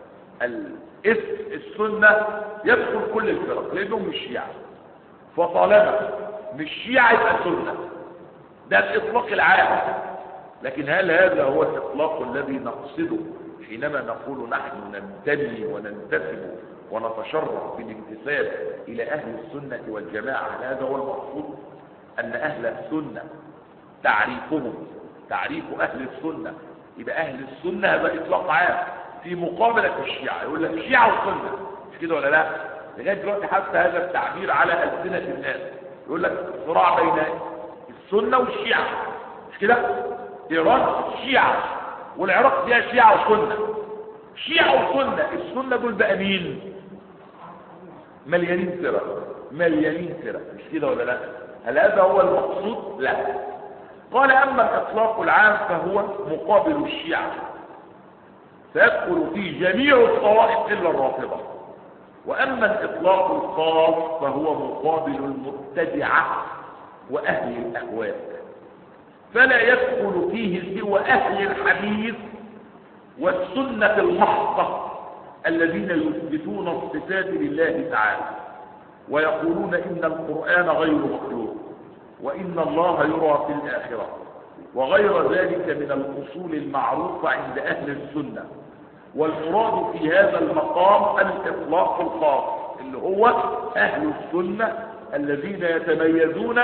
الاسم السنة يدخل كل الفرق لأنهم مش شيعة، فطالما مش شيعة يبقى سنة. ده الإطلاق العام. لكن هل هذا هو الإطلاق الذي نقصده حينما نقول نحن ننتمي وننتسب ونتشرف بالانتساب إلى أهل السنة والجماعة؟ هذا هو المقصود، أن أهل السنة تعريفهم تعريف أهل السنة يبقى أهل السنة هذا إطلاق عام في مقابلة الشيعة. يقول لك الشيعة والسنة، مش كده ولا لا؟ لغاية دلوقتي حتى هذا التعبير على ألسنة الناس. يقول لك صراع بين السنة والشيعة، مش كده؟ إيران الشيعة والعراق فيها شيعة وسنة. شيعة وسنة، السنة دول بقى مين؟ مليانين فرق، مليانين فرق، مش كده ولا لا؟ هل هذا هو المقصود؟ لا. قال أما الإطلاق العام فهو مقابل الشيعة، فيدخل فيه جميع الطوائف إلا الرافضة. وأما الإطلاق الخاص فهو مقابل المبتدعة وأهل الأهواء، فلا يدخل فيه سوى أهل الحديث والسنة المحضة الذين يثبتون الصفات لله تعالى ويقولون إن القرآن غير مخلوق وإن الله يرى في الآخرة وغير ذلك من الأصول المعروفة عند أهل السنة. والمراد في هذا المقام الإطلاق الخاص اللي هو أهل السنة الذين يتميزون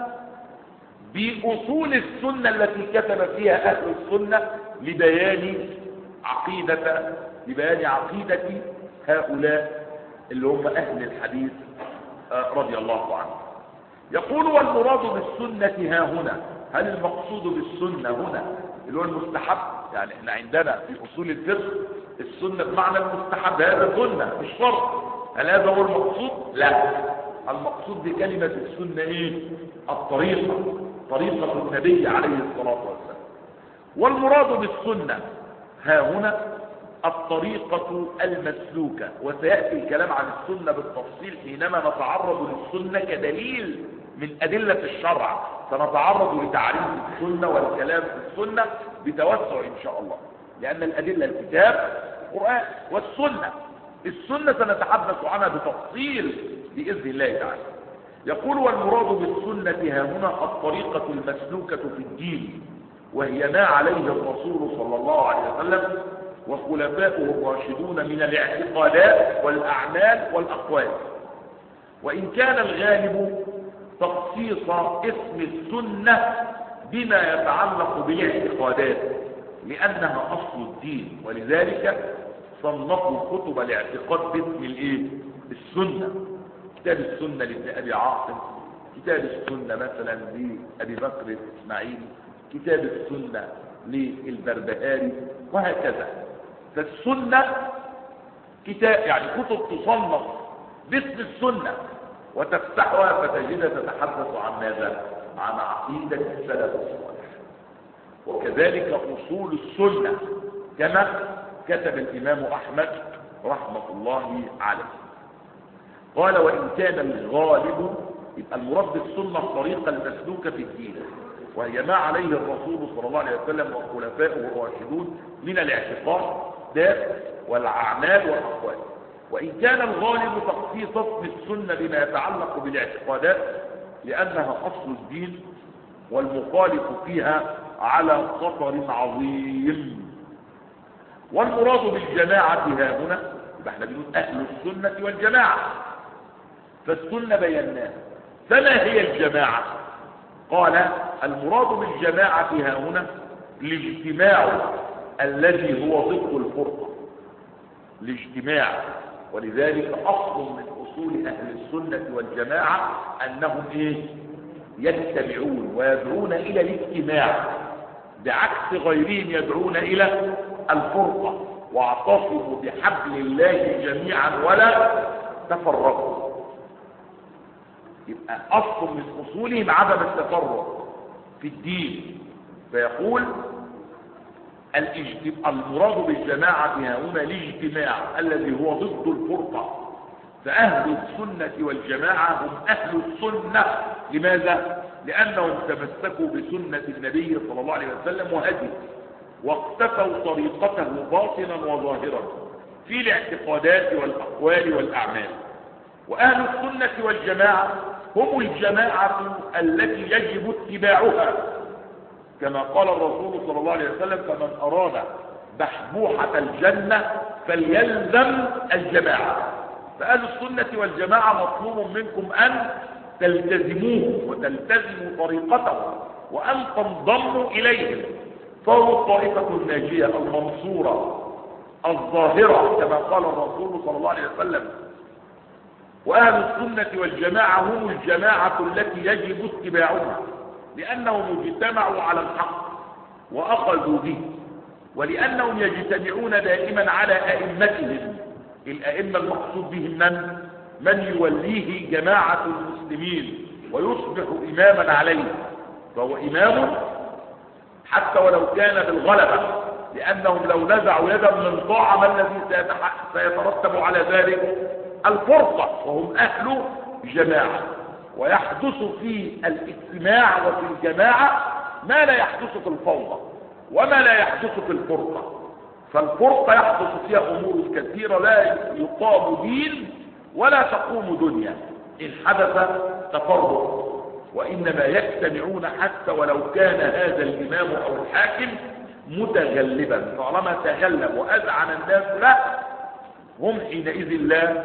بأصول السنة التي كتب فيها أهل السنة لبيان عقيدة لبيان عقيدة هؤلاء اللي هم أهل الحديث رضي الله عنه. يقول والمراد بالسنة ها هنا، هل المقصود بالسنة هنا اللي هو المستحب؟ يعني احنا عندنا في اصول الفقه السنة بمعنى المستحب، هذا سنة مش فرض، هل هذا هو المقصود؟ لا، المقصود بكلمة السنة ايه؟ الطريقة، طريقة النبي عليه الصلاة والسلام. والمراد بالسنة ها هنا الطريقة المسلوكة، وسيأتي الكلام عن السنة بالتفصيل حينما نتعرض للسنة كدليل من أدلة الشرع، سنتعرض لتعريف السنة والكلام في السنة بتوسع إن شاء الله، لأن الأدلة الكتاب القرآن والسنة. السنة سنتحدث عنها بتفصيل بإذن الله تعالى. يقول والمراد بالسنة ها هنا الطريقة المسلوكة في الدين، وهي ما عليه الرسول صلى الله عليه وسلم وخلفاؤه الراشدون من الاعتقادات والأعمال والأقوال. وإن كان الغالب تخصيص اسم السنة بما يتعلق بالاعتقادات لأنها أصل الدين، ولذلك صنفوا كتب الاعتقاد باسم الايه؟ السنة. كتاب السنة لابن أبي عاصم، كتاب السنة مثلا لأبي بكر الإسماعيلي، كتاب السنة للبربهاري، وهكذا. فالسنة كتاب يعني كتب تصنف باسم السنة وتفتحها فتجدها تتحدث عن ماذا؟ عن عقيدة السلف الصالح. وكذلك أصول السنة كما كتب الإمام أحمد رحمة الله عليه. قال وإن كان الغالب، يبقى المراد بالسنة الطريقة المسلوكة في الدين، وهي ما عليه الرسول صلى الله عليه وسلم وخلفائه الراشدون من الاعتقاد والأعمال والأقوال. وإن كان الغالب تخصيص اسم السنة بما يتعلق بالاعتقادات لأنها أصل الدين، والمخالف فيها على خطر عظيم. والمراد بالجماعة ها هنا، يبقى احنا بنقول أهل السنة والجماعة، فالسنة بيناها، فما هي الجماعة؟ قال المراد بالجماعة ها هنا الاجتماع الذي هو ضد الفرقة، الاجتماع. ولذلك أصل من أصول أهل السنة والجماعة أنهم إيه؟ يجتمعون ويدعون إلى الاجتماع، بعكس غيرهم يدعون إلى الفرقة. واعتصموا بحبل الله جميعا ولا تفرقوا. يبقى أصل من أصولهم عدم التفرق في الدين. فيقول المراد بالجماعة ها هنا الاجتماع الذي هو ضد الفرقة. فأهل السنة والجماعة هم أهل السنة. لماذا؟ لأنهم تمسكوا بسنة النبي صلى الله عليه وسلم وهديه، واقتفوا طريقته باطنا وظاهرا في الاعتقادات والأقوال والأعمال. وأهل السنة والجماعة هم الجماعة التي يجب اتباعها، كما قال الرسول صلى الله عليه وسلم فمن أراد بحبوحة الجنة فليلزم الجماعة. فأهل السنة والجماعة مطلوب منكم أن تلتزموه وتلتزموا طريقته وأن تنضموا إليهم، فهو الطائفة الناجية المنصورة الظاهرة كما قال الرسول صلى الله عليه وسلم. وأهل السنة والجماعة هم الجماعة التي يجب اتباعها، لأنهم اجتمعوا على الحق وأخذوا به، ولأنهم يجتمعون دائما على أئمتهم. الأئمة المقصود بهم من؟ من يوليه جماعة المسلمين ويصبح إماما عليه، فهو إمام حتى ولو كان بالغلبة، لأنهم لو نزعوا يدا من طاعة ما الذي سيترتب على ذلك؟ الفرقة، وهم أهل جماعة. ويحدث في الاجتماع وفي الجماعة ما لا يحدث في الفوضى وما لا يحدث في الفرقة. فالفرقة يحدث فيها أمور كثيرة لا يقام دين ولا تقوم دنيا إن حدث تفرق، وإنما يجتمعون حتى ولو كان هذا الإمام أو الحاكم متغلبا، طالما تغلب وأذعن الناس له هم حينئذ لا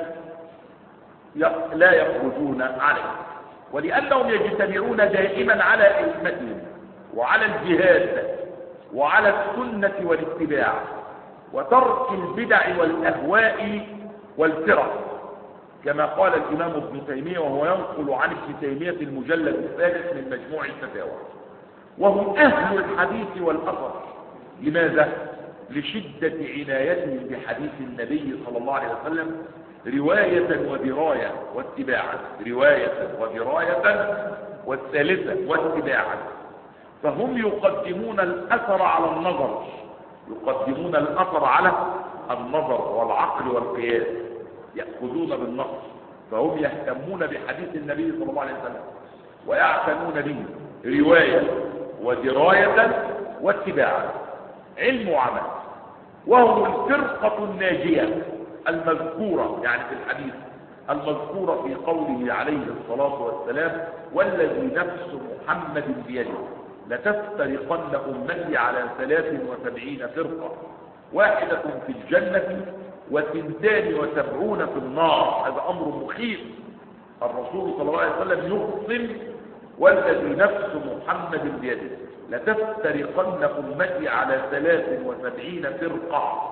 لا يخرجون عليه. ولأنهم يجتمعون دائما على أئمتهم وعلى الجهاد وعلى السنة والاتباع وترك البدع والأهواء والفرق. كما قال الإمام ابن تيمية، وهو ينقل عن ابن تيمية في المجلد الثالث من مجموع الفتاوى. وهم أهل الحديث والأثر. لماذا؟ لشدة عنايتهم بحديث النبي صلى الله عليه وسلم رواية ودراية واتباعا، رواية ودراية والثالثة واتباعا. فهم يقدمون الأثر على النظر، يقدمون الأثر على النظر والعقل والقياس، يأخذون بالنص. فهم يهتمون بحديث النبي صلى الله عليه وسلم ويعتنون به رواية ودراية واتباعا، علم وعمل. وهم الفرقة الناجية المذكورة يعني في الحديث المذكورة في قوله عليه الصلاة والسلام: والذي نفس محمد بيده لتفترقن أمتي على ثلاث وسبعين فرقة، واحدة في الجنة وثنتان وسبعون في النار. هذا أمر مخيف. الرسول صلى الله عليه وسلم يقسم: والذي نفس محمد بيده لتفترقن أمتي على ثلاث وسبعين فرقة،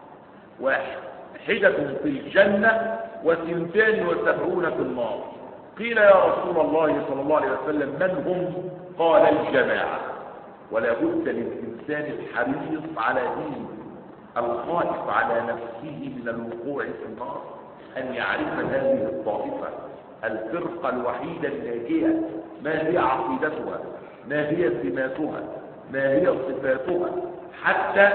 واحدة في الجنة وثنتان وسبعون في النار. قيل: يا رسول الله صلى الله عليه وسلم من هم؟ قال: الجماعة. ولا بد للإنسان الحريص على دينه الخائف على نفسه من الوقوع في النار أن يعرف هذه الطائفة الفرقة الوحيدة الناجية، ما هي عقيدتها، ما هي سماتها، ما هي صفاتها، حتى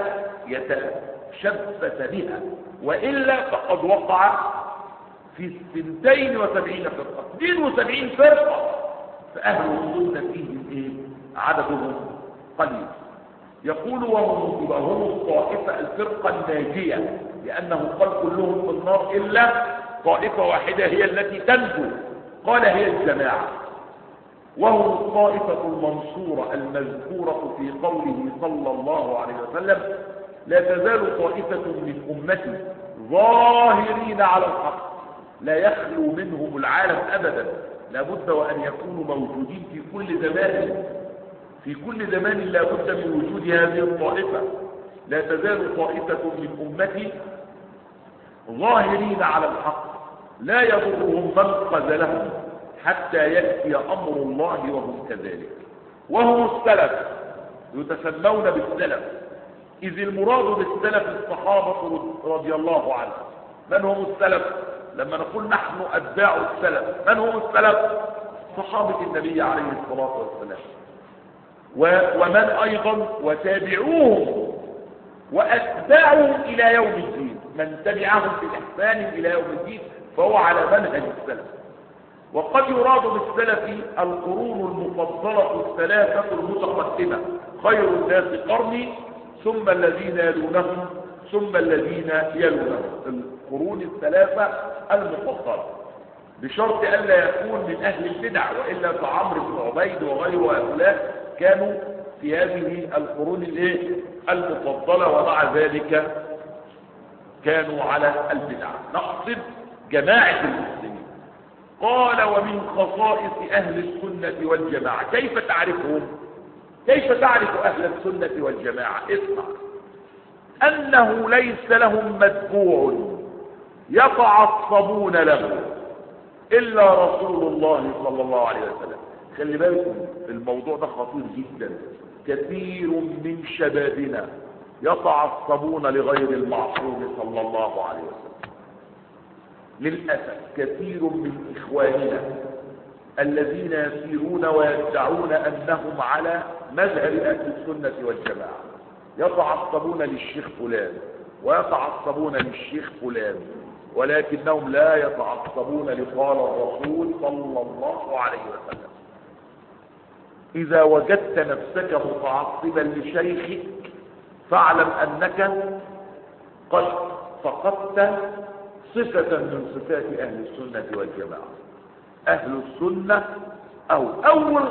يتشبث بها. وإلا فقد وقع في اثنتين وسبعين فرقة، اثنين وسبعين فرقة. فأهل السنة فيهم إيه؟ عددهم قليل. يقول: وهم وهم الطائفة الفرقة الناجية، لأنه قال كلهم في النار إلا طائفة واحدة هي التي تنجو، قال: هي الجماعة. وهم الطائفة المنصورة المذكورة في قوله صلى الله عليه وسلم: لا تزال طائفة من أمتي ظاهرين على الحق لا يخلو منهم العالم أبدا. لابد وأن يكونوا موجودين في كل زمان، في كل زمان لابد من وجود هذه الطائفة. لا تزال طائفة من أمتي ظاهرين على الحق لا يضرهم من خذلهم حتى يأتي أمر الله وهم كذلك. وهم السلف، يتسمون بالسلف، إذ المراد بالسلف الصحابة رضي الله عنهم. من هم السلف؟ لما نقول نحن أتباع السلف، من هم السلف؟ صحابة النبي عليه الصلاة والسلام. ومن أيضا وتابعوهم وأتباعهم إلى يوم الدين، من تبعهم بإحسان إلى يوم الدين فهو على منهج السلف. وقد يراد بالسلف القرون المفضلة الثلاثة المتقدمة: خير الناس قرني، ثم الذين يلونهم، ثم الذين يلونهم. القرون الثلاثة المفضلة، بشرط ألا يكون من أهل البدع، وإلا فعمرو بن عبيد وغيره هؤلاء كانوا في هذه القرون المفضلة، ومع ذلك كانوا على البدع. نقصد جماعة المسلمين. قال: ومن خصائص أهل السنة والجماعة. كيف تعرفهم؟ كيف تعرف أهل السنة والجماعة؟ اسمع: أنه ليس لهم متبوع يتعصبون له إلا رسول الله صلى الله عليه وسلم. خلي بالكم الموضوع ده خطير جدا. كثير من شبابنا يتعصبون لغير المعصوم صلى الله عليه وسلم. للأسف كثير من إخواننا الذين يسيرون ويدعون أنهم على مذهب أهل السنة والجماعة يتعصبون للشيخ فلان ويتعصبون للشيخ فلان، ولكنهم لا يتعصبون لقال الرسول صلى الله عليه وسلم. إذا وجدت نفسك متعصبا لشيخك فاعلم أنك قد فقدت صفة من صفات أهل السنة والجماعة. أهل السنة أو أول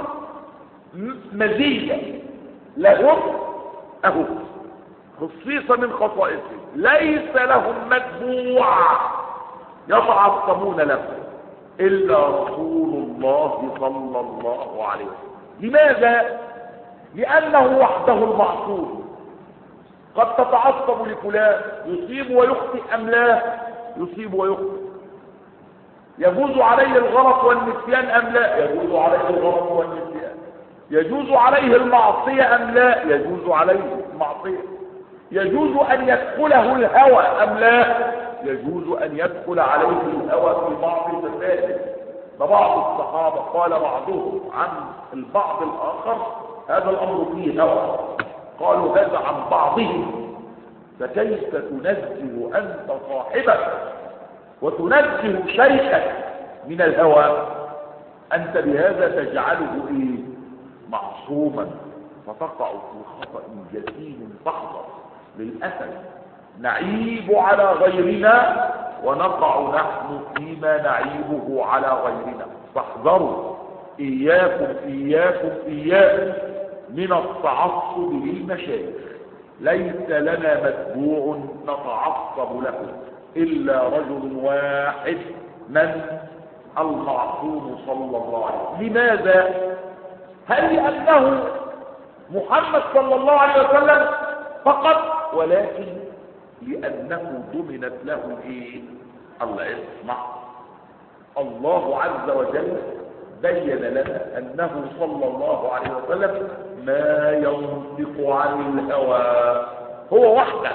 مزية لهم أهو خصيصة من خصائصهم: ليس لهم متبوع يتعصبون له إلا رسول الله صلى الله عليه وسلم. لماذا؟ لأنه وحده المعصوم. قد تتعصب لفلان، يصيب ويخطئ أم لا؟ يصيب ويخطئ. يجوز عليه الغلط والنسيان أم لا؟ يجوز عليه الغلط والنسيان. يجوز عليه المعصية أم لا؟ يجوز عليه المعصية. يجوز أن يدخله الهوى أم لا؟ يجوز أن يدخل عليه الهوى في بعض المسائل. فبعض الصحابة قال بعضهم عن البعض الآخر هذا الأمر فيه هوى، قالوا هذا عن بعضهم. فكيف تنزه أنت صاحبك وتنزه شيخك من الهوى؟ أنت بهذا تجعله إيه؟ معصوما، فتقع في خطأ جسيم تحضر. للأسف نعيب على غيرنا ونقع نحن فيما نعيبه على غيرنا. فاحذروا، إياكم إياكم إياكم من التعصب للمشايخ. ليس لنا متبوع نتعصب له إلا رجل واحد، من؟ المعصوم صلى الله عليه وسلم. لماذا؟ هل لأنه محمد صلى الله عليه وسلم فقط؟ ولكن لأنه ضمنت له إيه؟ الله يسمع. الله عز وجل بين لنا أنه صلى الله عليه وسلم ما ينطق عن الهوى، هو وحده.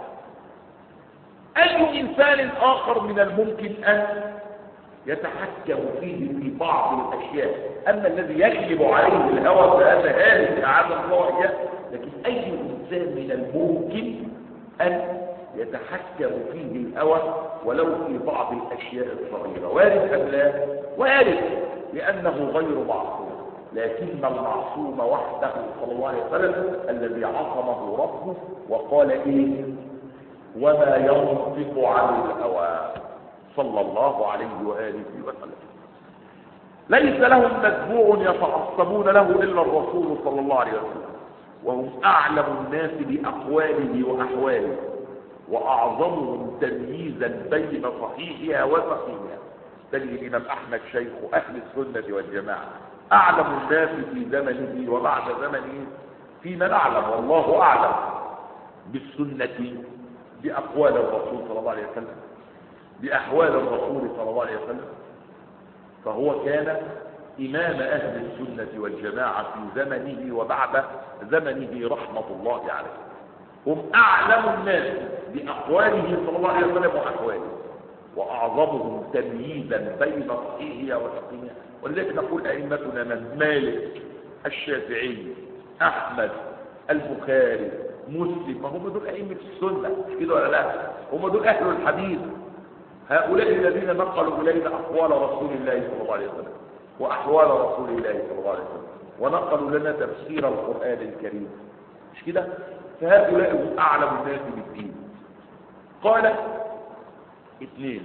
أي إنسان آخر من الممكن أن يتحكم فيه في بعض الأشياء، أما الذي يغلب عليه الهوى فهذا هالك أعاذ الله إياه. لكن أي إنسان من الممكن أن يتحكم فيه الهوى ولو في بعض الأشياء الصغيرة. وارد أم لا؟ وارد، لأنه غير معصوم. لكن المعصوم وحده صلى الله عليه وسلم الذي عصمه ربه وقال إيه؟ وما ينطق عن الهوى صلى الله عليه وآله وسلم. ليس لهم متبوع يتعصبون له إلا الرسول صلى الله عليه وسلم، وهم أعلم الناس بأقواله وأحواله وأعظمهم تمييزا بين صحيحها وسقيمها. تجد الإمام أحمد شيخ أهل السنة والجماعة أعلم الناس في زمنه وبعد زمنه فيما نعلم، والله أعلم بالسنة، بأقوال الرسول صلى الله عليه وسلم، بأحوال الرسول صلى الله عليه وسلم. فهو كان إمام أهل السنة والجماعة في زمنه وبعد زمنه رحمة الله عليه. هم أعلم الناس بأقواله صلى الله عليه وسلم وأحواله وأعظمهم تمييزا بين صحيحها وسقيمها. ولذلك نقول أئمتنا من مالك، الشافعي، أحمد، البخاري، مسلم، فهم دول أئمة السنة، مش كده ولا لا؟ هم دول أهل الحديث. هؤلاء الذين نقلوا إلينا أقوال رسول الله صلى الله عليه وسلم وأحوال رسول الله صلى الله عليه وسلم، ونقلوا لنا تفسير القرآن الكريم، مش كده؟ فهؤلاء هم أعلم الناس بالدين. قال اثنين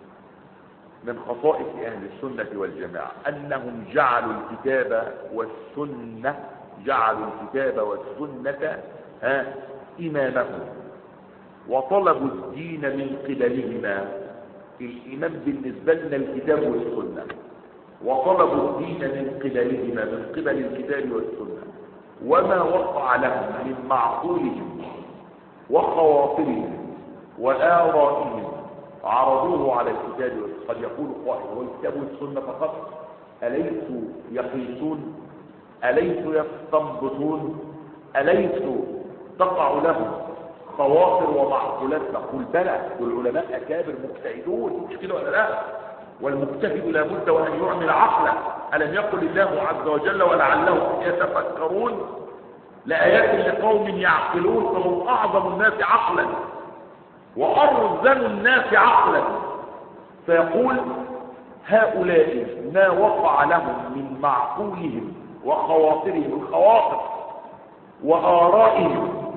من خصائص أهل السنة والجماعة أنهم جعلوا الكتاب والسنة جعلوا الكتاب والسنة ها إمامهم، وطلبوا الدين من قبلهما. الإمام بالنسبة لنا الكتاب والسنة، وطلبوا الدين من قبلهما، من قبل الكتاب والسنة. وما وقع لهم من معقولهم وخواطرهم وآرائهم عرضوه على الكتاب والسنة. قد يقول قائل هو الكتاب والسنة فقط؟ أليسوا يقيسون؟ أليسوا يستنبطون؟ أليسوا تقع لهم خواطر ومعقولات؟ نقول بلى، والعلماء أكابر مجتهدون، مش كده ولا لا؟ والمجتهد لابد وأن يعمل عقله. ألم يقل الله عز وجل ولعلهم يتفكرون؟ لآيات لقوم يعقلون. فهم أعظم الناس عقلا وأرزل الناس عقلا. فيقول هؤلاء ما وقع لهم من معقولهم وخواطرهم، الخواطر وآرائهم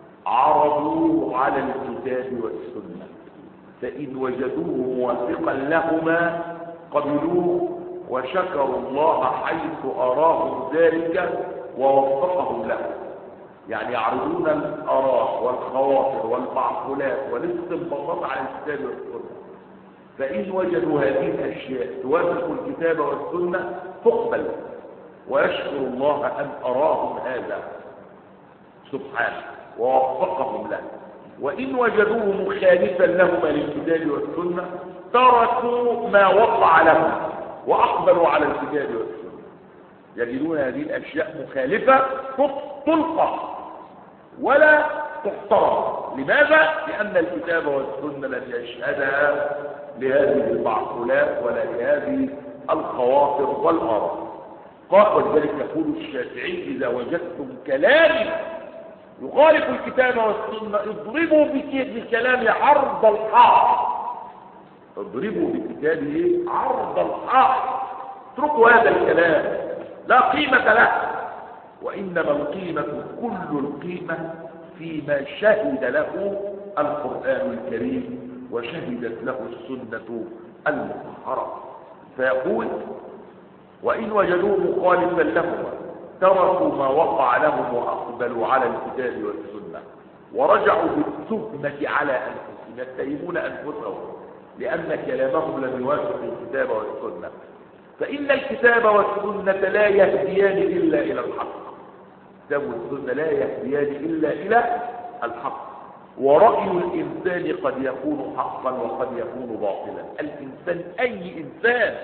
عرضوه على الكتاب والسنة، فإن وجدوه موافقا لهما قبلوه وشكروا الله حيث أراهم ذلك ووفقهم له. يعني يعرضون الآراء والخواطر والمعقولات والاستنباطات على الكتاب والسنة، فإن وجدوا هذه الأشياء توافق الكتاب والسنة تقبل، ويشكر الله أن أراهم هذا سبحانه ووفقهم له. وإن وجدوه مخالفا لهما للكتاب والسنة تركوا ما وقع لهم وأقبلوا على الكتاب والسنة. يجدون هذه الأشياء مخالفة تلقى ولا تحترم. لماذا؟ لأن الكتاب والسنة لم يشهدها لهذه المعقولات ولا لهذه الخواطر والآراء. قال ولذلك يقول الشافعي: إذا وجدتم كلام يخالف الكتاب والسنة اضربوا بكلام عرض الحائط. اضربوا بكتابه عرض الحائط، اتركوا هذا الكلام لا قيمة له، وإنما القيمة كل القيمة فيما شهد له القرآن الكريم وشهدت له السنة المطهرة. فيقول: وإن وجدوه مخالفا لهما تركوا ما وقع لهم وأقبلوا على الكتاب والسنة ورجعوا بالتهمة على أنفسهم، يتهمون أنفسهم لأن كلامهم لم يوافق الكتاب والسنة، فإن الكتاب والسنة لا يهديان إلا إلى الحق. الكتاب والسنة لا يهديان إلا إلى الحق. ورأي الإنسان قد يكون حقا وقد يكون باطلا. الإنسان أي إنسان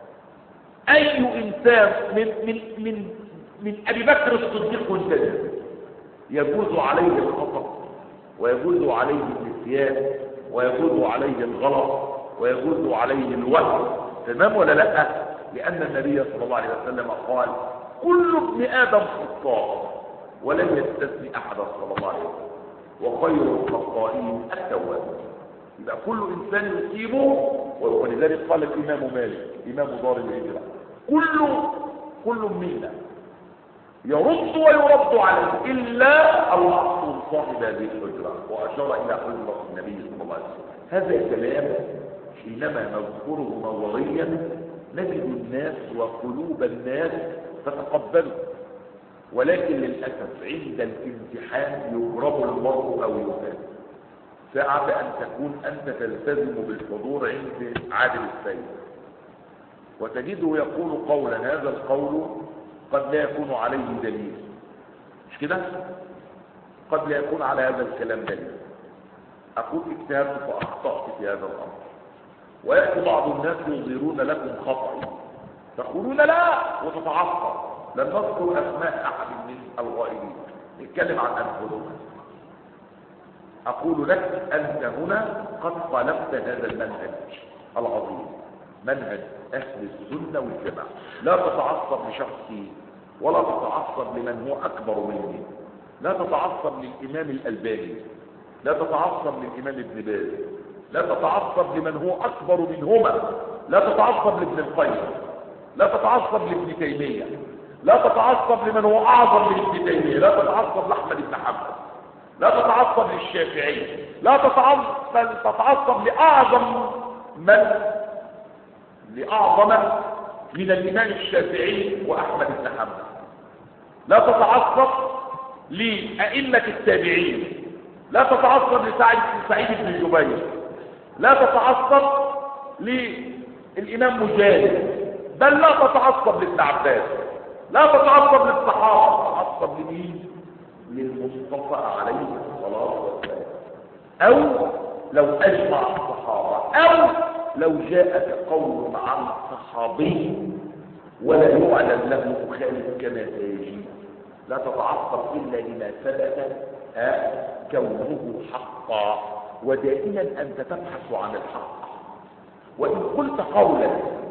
أي إنسان من من من من أبي بكر الصديق وانتهى يجوز عليه الخطأ ويجوز عليه النسيان ويجوز عليه الغلط ويجوز عليه الوهم، تمام ولا لا؟ لأن النبي صلى الله عليه وسلم قال: كل ابن آدم خطاء ولم يستثني أحد صلى الله عليه وسلم، وخير الخطائين التوابون. يبقى كل إنسان يصيبه، ولذلك قال الإمام مالك إمام دار الهجرة: كل كل منا يرد ويرد عليه إلا العصر صاحب هذه الحجرة، وأشار إلى حجرة النبي صلى الله عليه وسلم. هذا الكلام حينما نذكره نظريا نجد الناس وقلوب الناس تتقبله، ولكن للأسف عند الامتحان يضرب المرء أو يهان. ساعة أن تكون أنت تلتزم بالحضور عند عادل السيد وتجده يقول قولا، هذا القول قد لا يكون عليه دليل، مش كده؟ قد لا يكون على هذا الكلام دليل. أقول اجتهدت فأخطأت في هذا الأمر، ويأتي بعض الناس يظهرون لكم خطأ تقولون لا وتتعصب. لن نذكر أسماء أحد من الغائبين، نتكلم عن أنفسنا. أقول لك أنت هنا قد خالفت هذا المنهج العظيم، منهج أهل السنة والجماعة. لا تتعصب لشخصي ولا تتعصب لمن هو أكبر مني، لا تتعصب للإمام الألباني، لا تتعصب للإمام ابن باز، لا تتعصب لمن هو أكبر منهما، لا تتعصب لابن القيم، لا تتعصب لابن تيمية، لا تتعصب لمن هو أعظم من ابن تيمية، لا تتعصب لأحمد بن حنبل، لا تتعصب للشافعي، لا تتعصب تتعصب لأعظم من لأعظم من الإمام الشافعي وأحمد بن حنبل، لا تتعصب لأئمة التابعين، لا تتعصب لسعيد سعيد بن جبير، لا تتعصب للإمام مجاهد، بل لا تتعصب لابن عباس، لا تتعصب للصحابة، تتعصب لمين؟ للمصطفى عليه الصلاة والسلام، أو لو أجمع الصحابة، أو لو جاءك قول عن صحابي ولا يعلم له مخالف كما سيجي، لا تتعصب إلا لما ثبت كونه حقا. ودائما أنت تبحث عن الحق، وإن قلت قولا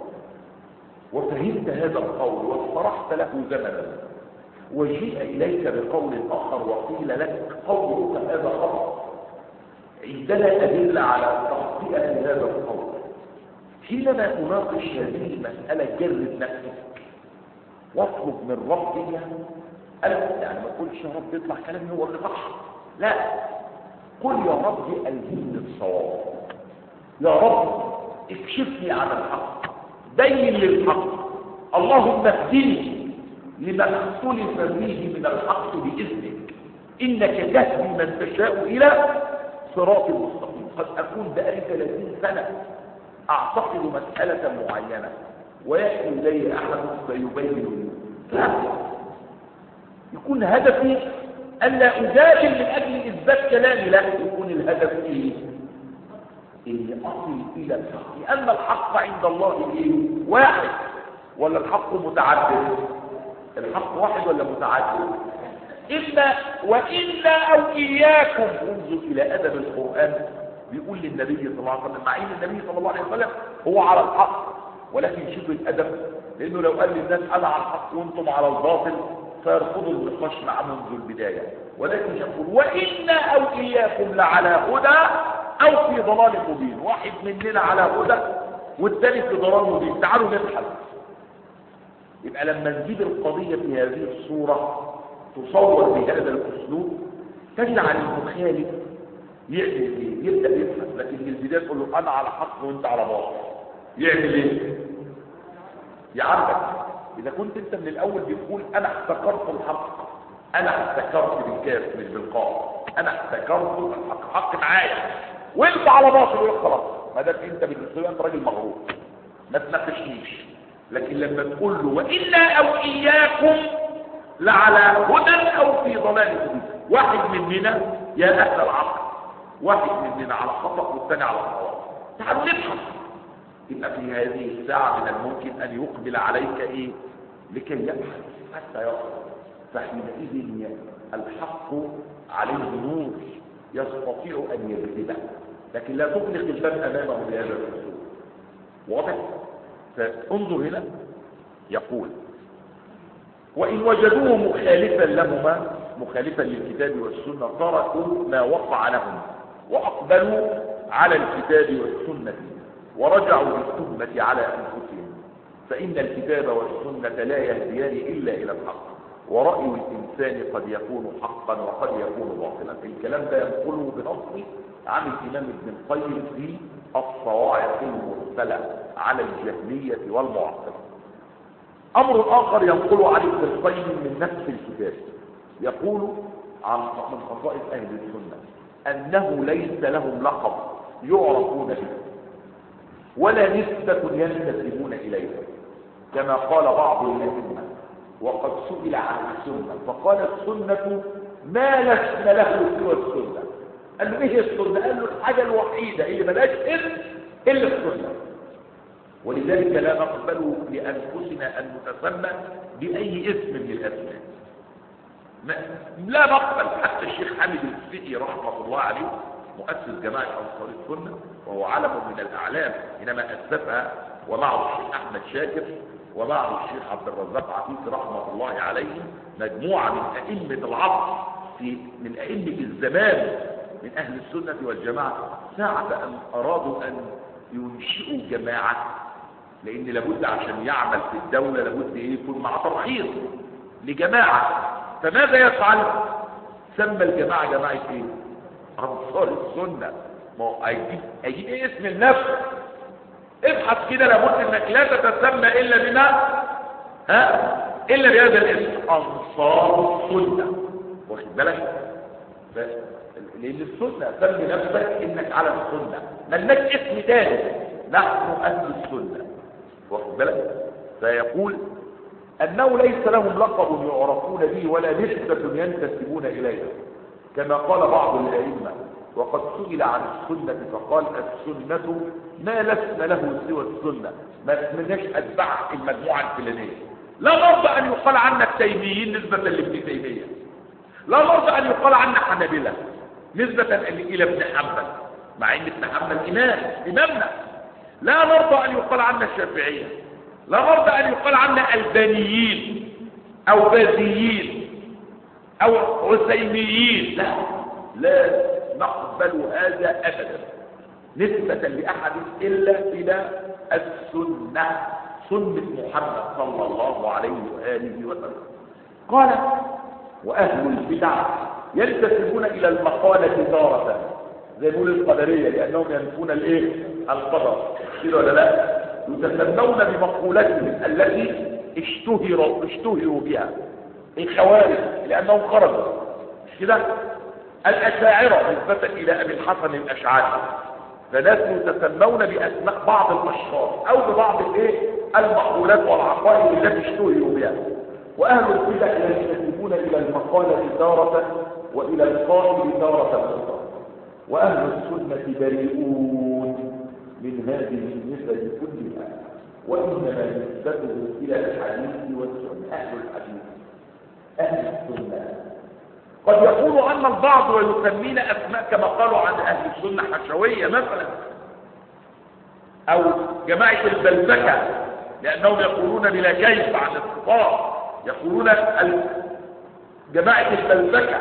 وفهمت هذا القول واصطرحت له زمنا وجيء إليك بقول آخر وقيل لك قولك هذا خطأ، عندنا أدلة على تخطئة هذا القول. حينما تناقش هذه المسألة جرد نفسك واطلب من ربك ألا، يعني ما تقولش يا رب يطلع كلامي هو اللي صح، لا، قل يا رب ألهمني الصواب، يا رب اكشفني عن الحق، بين لي الحق، اللهم اهدني لما اختلف فيه من الحق بإذنك، إنك تهدي من تشاء إلى صراط مستقيم. قد أكون بقالي ثلاثين سنة أعتقد مسألة معينة ويأتي إلي أحد فيبين لي، يكون هدفي ألا أجادل من أجل إثبات كلامي، لا، يكون يكون الهدف ايه؟ اللي اصل الى الحق، لان الحق عند الله ايه؟ واحد ولا الحق متعدد؟ الحق واحد ولا متعدد؟ اما والا او اياكم. انظر الى ادب القران، بيقول للنبي صلى الله عليه وسلم، مع ان النبي صلى الله عليه وسلم هو على الحق، ولكن شوف الادب، لانه لو قال للناس انا على الحق وانتم على الباطل فيرفضوا النقاش معه منذ البدايه، ولكن يقول وانا او اياكم لعلى هدى او في ضلال مبين. واحد مننا على هدى والثاني في ضلال مبين، تعالوا نبحث. يبقى لما نجيب القضيه في هذه الصوره تصور بهذا الاسلوب، تجعل المخالف يعمل ايه؟ يبدا يبحث، لكن في البدايه تقول له انا على حق وانت على باطل، يعمل ايه؟ يعرفك. اذا كنت انت من الاول بتقول انا احتكرت الحق، انا احتكرت بالكاف مش بالقاف، انا احتكرت الحق، حق معايا وانت على باطل، يقول خلاص ما دام انت بالنسبه انت راجل مغرور ما تناقشنيش. لكن لما تقول له وانا او اياكم لعلى هدى او في ضلال مبين، واحد مننا يا اهل العقل، واحد مننا على خطأ والثاني على صواب، تعالوا نبحث. يبقى في هذه الساعة من الممكن أن يقبل عليك إيه؟ لكي يبحث حتى يصل. فحينئذ الحق عليه نور يستطيع أن يجذبه، لكن لا تغلق الباب أمامه بهذا الأسلوب. واضح؟ فانظر هنا يقول وإن وجدوه مخالفا لهما، مخالفا للكتاب والسنة، تركوا ما وقع لهم وأقبلوا على الكتاب والسنة ورجعوا بالتهمة على أنفسهم، فإن الكتاب والسنة لا يهديان إلا إلى الحق، ورأي الإنسان قد يكون حقا وقد يكون باطلا. الكلام ده ينقله بنص عن الإمام ابن القيم في الصواعق المرسلة على الجهمية والمعطلة. أمر آخر ينقل عن ابن القيم من نفس الكتاب، يقول عن من خصائص أهل السنة أنه ليس لهم لقب يعرفون به ولا نسبة ينتسبون إليها، كما قال بعض الأئمة وقد سئل عن السنة فقال السنة ما لسنا له سوى السنة. قال له ايه السنة؟ قال له الحاجة الوحيدة اللي ملاش اسم إلا السنة، ولذلك لا نقبل لأنفسنا أن نتسمى بأي اسم من الأسماء، لا نقبل. حتى الشيخ حامد الفقي رحمه الله عليه مؤسس جماعة أنصار السنة وهو علم من الأعلام حينما أسسها، ومعه الشيخ أحمد شاكر ومعه الشيخ عبد الرزاق عفيف رحمه الله عليهم، مجموعة من أئمة العصر في من أئمة الزمان من أهل السنة والجماعة، ساعة أن أرادوا أن ينشئوا جماعة، لأن لابد عشان يعمل في الدولة لابد يكون مع ترخيص لجماعة. فماذا يفعل؟ سمى الجماعة جماعة ايه؟ أنصار السنة. ما هو هيجيب هيجيب ايه اسم النفس؟ ابحث كده، لابد انك لا تتسمى الا بما ها الا بهذا الاسم، أنصار السنة. واخد بالك؟ لأن السنة سمي نفسك انك على السنة، ملناش اسم تاني، نحن أهل السنة. واخد بالك؟ فيقول أنه ليس لهم لقب يعرفون به ولا نسبة ينتسبون إليها، كما قال بعض الأئمة وقد سئل عن السنة فقال السنة ما لسنا له سوى السنة، ما اسمناش أتباع المجموعة الفلانية. لا نرضى أن يقال عنا التيميين نسبة لابن تيمية، لا نرضى أن يقال عنا حنابلة نسبة إلى ابن حنبل، مع أن ابن حنبل إمام إمامنا. لا نرضى أن يقال عنا الشافعية، لا نرضى أن يقال عنا ألبانيين أو باذيين أو عثيميين، لا لا نقبل هذا أبدا نسبة لأحد إلا إلى السنة، سنة محمد صلى الله عليه وآله وسلم. قال وأهل البدع ينتسبون إلى المقالة تارة، زي بيقول القدرية لأنهم ينفون الإيه؟ القدر، كده ولا لا؟ يتسمون بمقولتهم التي اشتهروا اشتهروا بها، الخوارج لأنهم خرجوا كده، الأشاعرة نسبة إلى أبي الحسن الأشعري، فناس يتسمون بأسماء بعض الأشخاص أو ببعض الإيه؟ المقولات والعقائد التي اشتهروا بها. وأهل البدع ينتسبون إلى المقالة تارة وإلى القائل تارة أخرى، وأهل السنة بريئون من هذه النسب كلها، وإنما نسبته إلى الحديث والسنة. أهل الحديث أهل السنة. قد يقول أن البعض ويسمين أسماء كما قالوا عن أهل السنة حشوية مثلا، أو جماعة البلبكة، لأنهم يقولون بلا كيف عن الصفات، يقولون جماعة البلبكة.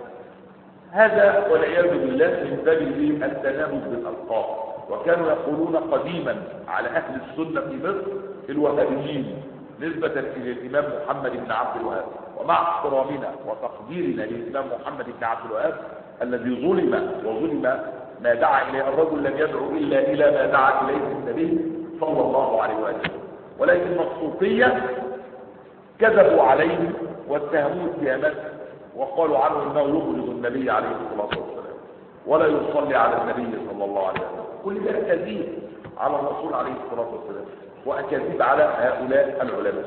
هذا والعياذ بالله من باب التنابز بالألقاب. وكانوا يقولون قديما على أهل السنة في مصر الوهابيين نسبة إلى الإمام محمد بن عبد الوهاب. ومع احترامنا وتقديرنا للإمام محمد بن عبد الوهاب الذي ظلم وظلم ما دعا إليه الرجل لم يدعو إلا إلى ما دعا إليه النبي صلى الله عليه وسلم، ولكن الصوفية كذبوا عليه واتهموه اتهامات وقالوا عنه انه يبغض النبي عليه الصلاه والسلام ولا يصلي على النبي صلى الله عليه وسلم. كل ده كذب على الرسول عليه الصلاه والسلام واكاذيب على هؤلاء العلماء.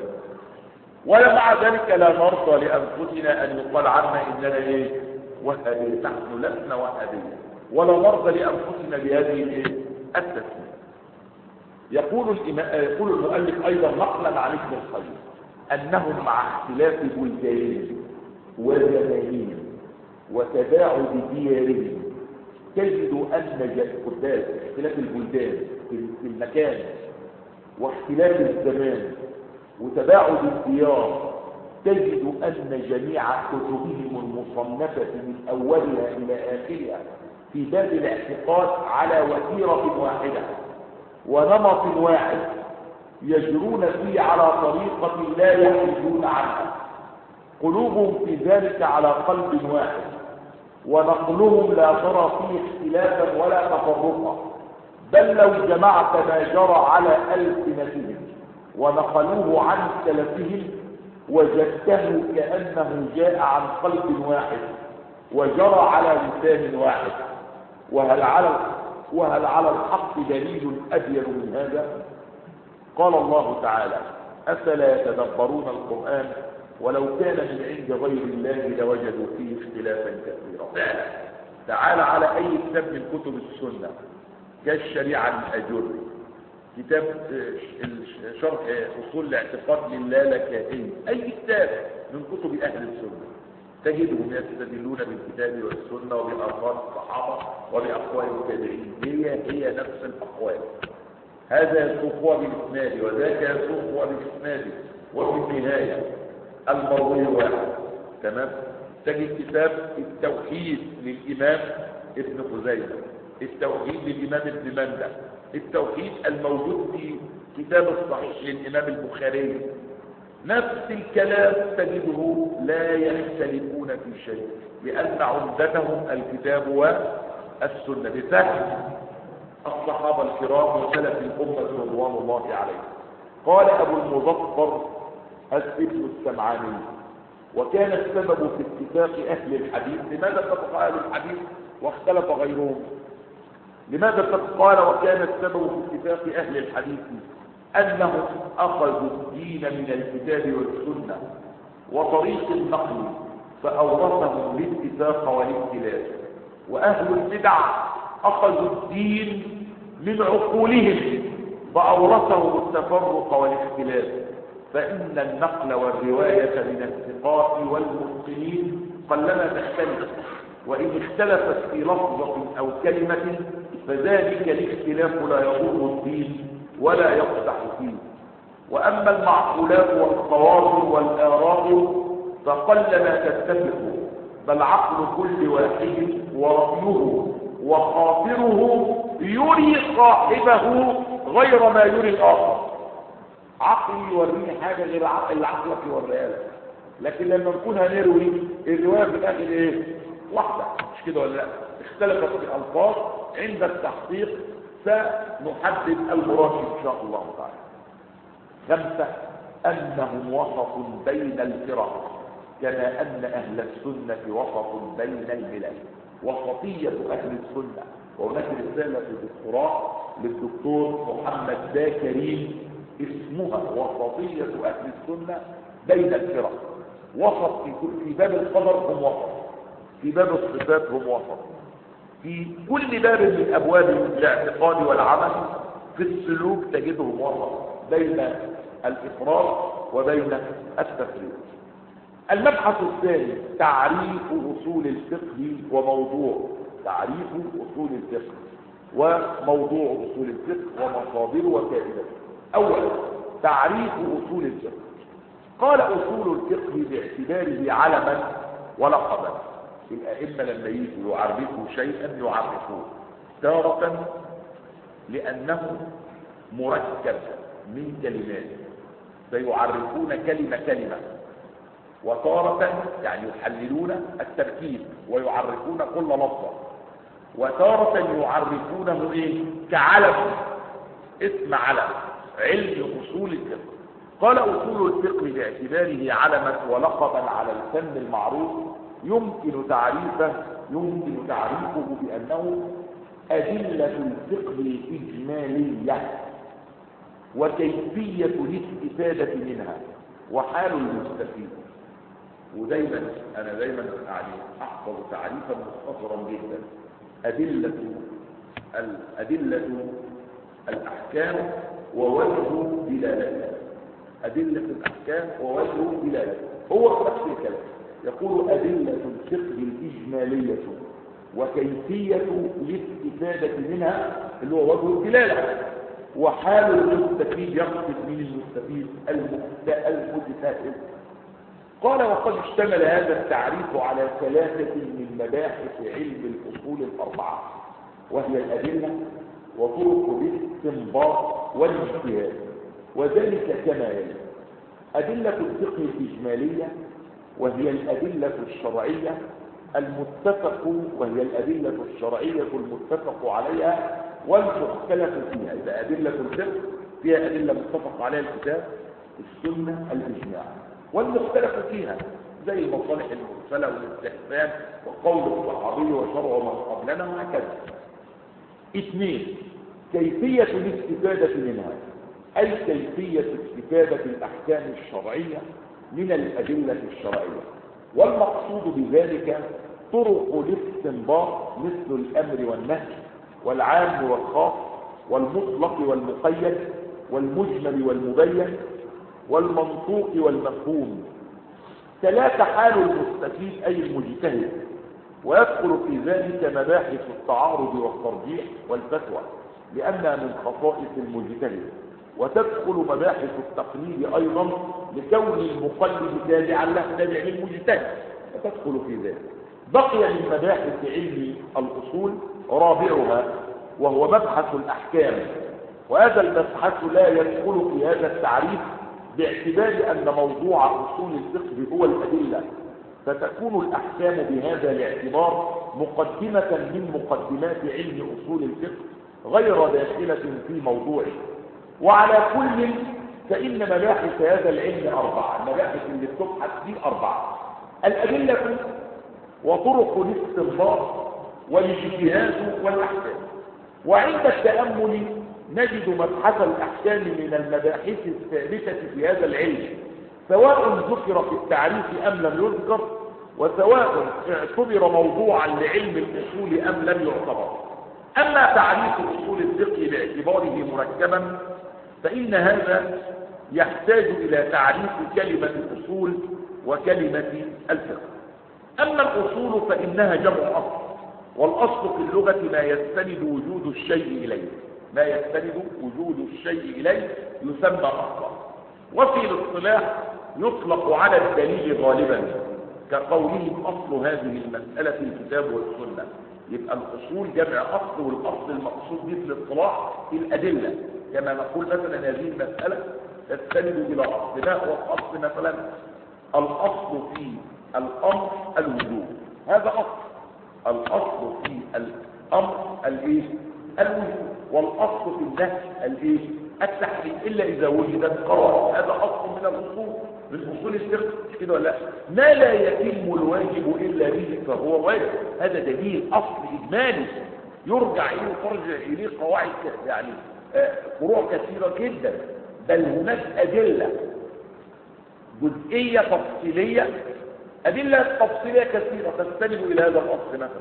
ومع ذلك لا نرضى لانفسنا ان يقال عنا اننا ايه وهابيه. نحن لسنا وهابيه ولا نرضى لانفسنا بهذه الايه التسميه. يقول الإمام يقول المؤلف ايضا نقلا عن ابن القيم انهم مع اختلاف بلدانهم وزمانهم وتباعد ديارهم تجد ان قداس اختلاف البلدان في المكان واختلاف الزمان وتباعد الديار تجد ان جميع كتبهم المصنفه من اولها الى اخرها في باب الاعتقاد على وتيره واحده ونمط واحد يجرون فيه على طريقه لا يحيدون عنها. قلوبهم في ذلك على قلب واحد، ونقلهم لا ترى فيه اختلافا ولا تفرقا، بل لو جمعت ما جرى على ألسنتهم ونقلوه عن سلفهم وجدته كأنه جاء عن قلب واحد وجرى على لسان واحد. وهل على وهل على الحق دليل أبين من هذا؟ قال الله تعالى: أفلا يتدبرون القرآن ولو كان من عند غير الله لوجدوا فيه اختلافا كثيرا. تعال على اي كتاب من كتب السنه كالشريعه الأجري، كتاب شرح اصول الاعتقاد للالكائي، اي كتاب من كتب اهل السنه تجدهم يستدلون بالكتاب والسنه وبآثار الصحابه وبأقوال التابعين. هي هي نفس الاقوال، هذا يسوقها بالاسناد وذاك يسوقها بالاسناد، وفي النهايه الموضوع واحد. تمام. تجد كتاب التوحيد للإمام ابن خزيمة، التوحيد للإمام ابن مندة، التوحيد الموجود في كتاب الصحيح للإمام البخاري، نفس الكلام تجده لا يختلفون في شيء، لأن عمدتهم الكتاب والسنة بفهم الصحابة الكرام وسلف الأمة رضوان الله عليهم. قال أبو المظفر ابن السمعاني: وكان السبب في اتفاق أهل الحديث. لماذا اتفق أهل الحديث واختلف غيرهم؟ لماذا اتفق؟ قال: وكان السبب في اتفاق أهل الحديث أنهم أخذوا الدين من الكتاب والسنة وطريق النقل فأورثهم الاتفاق والاختلاف، وأهل البدع أخذوا الدين من عقولهم فأورثهم التفرق والاختلاف. فإن النقل والرواية من الثقات والمتقنين قلما تختلف، وإن اختلفت في لفظة أو كلمة فذلك الاختلاف لا يضر الدين ولا يقدح فيه. وأما المعقولات والخواطر والآراء فقلما تتفق، بل عقل كل واحد ورأيه وخاطره يري صاحبه غير ما يري الآخر. عقلي يوريني حاجة غير اللي عقلك يوريها لك، لكن لما نكون هنروي الرواية في الآخر ايه؟ واحدة، مش كده ولا لا؟ اختلفت في الألفاظ، عند التحقيق سنحدد المراد إن شاء الله تعالى. خمسة: أنهم وسط بين الفرق، كما أن أهل السنة وسط بين الملل. وسطية أهل السنة، وهناك رسالة في الدكتوراه للدكتور محمد باكرين اسمها وسطية أهل السنة بين الفرق. وسط في باب القدر هم وسط، في باب الصفات هم وسط، في كل باب من أبواب الاعتقاد والعمل في السلوك تجده مرة بين الإفراد وبين التفريط. المبحث الثاني تعريف أصول الفقه وموضوع تعريف أصول الفقه وموضوع أصول الفقه ومصادره وفائدته. أولا تعريف أصول الفقه. قال أصول الفقه باعتباره علما ولقبا. الأئمة لما يجوا يعرفوا شيئا يعرفوه تارة لأنه مركب من كلمات فيعرفون كلمة كلمة، وتارة يعني يحللون التركيب ويعرفون كل لفظة، وتارة يعرفونه ايه كعلم اسم علم علم أصول الفقه. قال أصول الفقه باعتباره علما ولقبا على الفن المعروف يمكن تعريفه يمكن تعريفه بأنه أدلة الفقه الإجمالية وكيفية الاستفادة منها وحال المستفيد. ودايما أنا دايما يعني أحفظ تعريفا مختصرا جدا. أدلة الأدلة الأحكام ووجه دلالتها. أدلة الأحكام ووجه دلالتها هو نفس الكلام. يقول أدلة الفقه الإجمالية وكيفية الاستفادة منها اللي هو وجه الدلالة وحال المستفيد يقصد من المستفيد المتفائل. قال وقد اشتمل هذا التعريف على ثلاثة من مباحث علم الأصول الأربعة، وهي الأدلة وطرق الاستنباط والاجتهاد، وذلك كما يلي: أدلة الفقه الإجمالية وهي الأدلة الشرعية المتفق وهي الأدلة الشرعية المتفق عليها والمختلف فيها. إذا أدلة الفقه فيها أدلة متفق عليها الكتاب السنة الإجماع، والمختلف فيها زي المصالح المرسلة والاستحسان وقول الصحابي وشرع من قبلنا وهكذا. اثنين كيفية الاستفادة منها، أي كيفية استفادة الأحكام الشرعية من الأدلة الشرعية، والمقصود بذلك طرق الاستنباط مثل الأمر والنهي والعام والخاص والمطلق والمقيد والمجمل والمبين والمنطوق والمفهوم. ثلاثة حال المستفيد أي المجتهد، ويدخل في ذلك مباحث التعارض والترجيح والفتوى لأنها من خصائص المجتهد، وتدخل مباحث التقليد أيضا لكون المقلد تابعا له تابع للمجتهد فتدخل في ذلك. بقي من مباحث علم الأصول رابعها وهو مبحث الأحكام، وهذا المبحث لا يدخل في هذا التعريف باعتبار أن موضوع أصول الفقه هو الأدلة، فتكون الأحكام بهذا الاعتبار مقدمة من مقدمات علم أصول الفقه غير داخلة في موضوعه. وعلى كل فإن مباحث هذا العلم أربعة، المباحث اللي بتبحث فيه أربعة: الأدلة وطرق الاستنباط والاجتهاد والأحكام. وعند التأمل نجد مبحث الأحكام من المباحث الثابتة في هذا العلم، سواء ذكر في التعريف أم لم يذكر، وسواء اعتبر موضوعا لعلم الأصول أم لم يعتبر. أما تعريف أصول الفقه باعتباره مركبا فإن هذا يحتاج إلى تعريف كلمة الأصول وكلمة الفقه. أما الأصول فإنها جمع أصل، والأصل في اللغة ما يستند وجود الشيء إليه، ما يستند وجود الشيء إليه يسمى أصلا. وفي الاصطلاح يطلق على الدليل غالبا كقولهم أصل هذه المسألة الكتاب والسنة. يبقى الأصول جمع أصل، والأصل المقصود به في الاصطلاح الأدلة، كما نقول مثلا هذه المسألة تستند إلى أصل. ما هو الأصل؟ مثلا الأصل في الأمر الوجوب، هذا أصل. الأصل في الأمر الإيه؟ الوجوب. والأصل في النهي الإيه؟ التحريم، إلا إذا وجدت قرار. هذا أصل من الأصول، من أصول الفقه، مش كده ولا لا؟ ما لا يتم الواجب إلا به فهو واجب. هذا دليل أصل إجمالي يرجع إليه وترجع إليه قواعد يعني فروع كثيرة جدا، بل هناك أدلة جزئية تفصيلية، أدلة تفصيلية كثيرة تستند إلى هذا الأصل. مثلا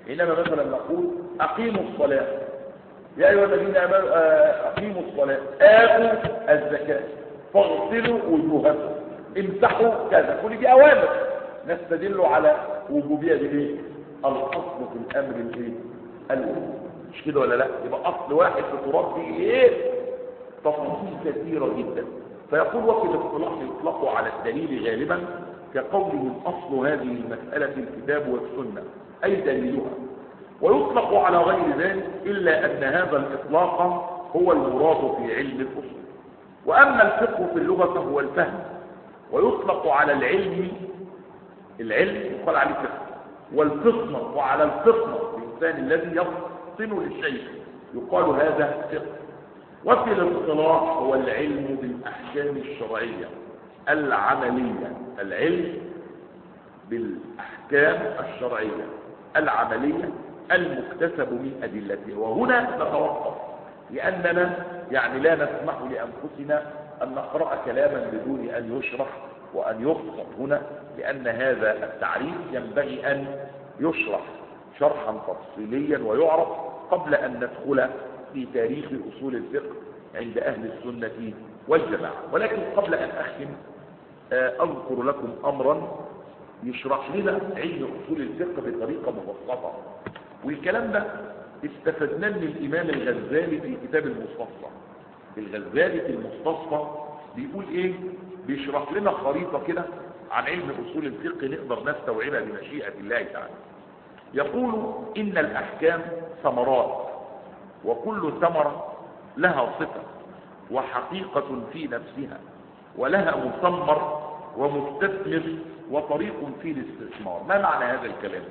حينما مثلا نقول أقيموا الصلاة، يا أيها الذين آمنوا أقيموا الصلاة، آتوا الزكاة، فاغسلوا وجوهكم، امسحوا كذا، كل دي أوامر نستدل على وجوبية الايه؟ الأصل في الأمر الايه؟ الوجوب. مش كده ولا لا؟ يبقى أصل واحد بتربي ايه؟ تفاصيل كثيرة جدا. فيقول وفي الاصطلاح يطلق على الدليل غالبا كقوله أصل هذه المسألة الكتاب والسنة أي دليلها، ويطلق على غير ذلك إلا أن هذا الإطلاق هو المراد في علم الأصول. وأما الفقه في اللغة فهو الفهم، ويطلق على العلم العلم يقال عليه فقه، والفطنة وعلى الفطنة الإنسان الذي يفطن للشيء يقال هذا فقه. وفي الاصطلاح هو العلم بالأحكام الشرعية العملية، العلم بالأحكام الشرعية العملية المكتسب من أدلتها. وهنا نتوقف لأننا يعني لا نسمح لأنفسنا أن نقرأ كلاما بدون أن يشرح وأن يفصل هنا، لأن هذا التعريف ينبغي أن يشرح شرحا تفصيليا ويعرف قبل أن ندخل في تاريخ أصول الفقه عند أهل السنة والجماعة. ولكن قبل أن أختم أذكر لكم أمرا يشرح لنا علم أصول الفقه بطريقة مبسطة، والكلام ده استفدناه من الإمام الغزالي في كتاب المستصفى. الغزالي في المستصفى بيقول إيه؟ بيشرح لنا خريطة كده عن علم أصول الفقه نقدر نستوعبها بمشيئة الله تعالى. يقول إن الأحكام ثمرات، وكل ثمرة لها صفة وحقيقة في نفسها، ولها مثمر ومستثمر وطريق في الاستثمار. ما معنى هذا الكلام؟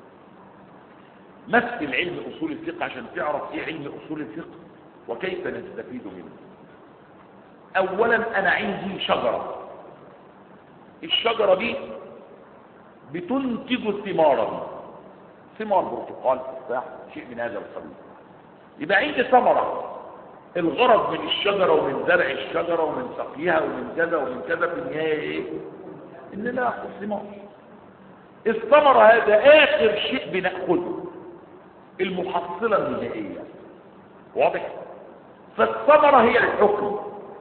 مثل علم أصول الفقه عشان تعرف ايه علم أصول الفقه وكيف نستفيد منه. اولا انا عندي شجرة، الشجرة دي بتنتج ثمارا، ثمار برتقال تفاح شيء من هذا القبيل. يبقى عندي ثمرة، الغرض من الشجرة ومن زرع الشجرة ومن سقيها ومن كذا ومن كذا في النهاية ايه؟ ان ناخذ ثمار. الثمرة هذا اخر شيء بناخذه، المحصلة النهائية، واضح؟ فالثمرة هي الحكم،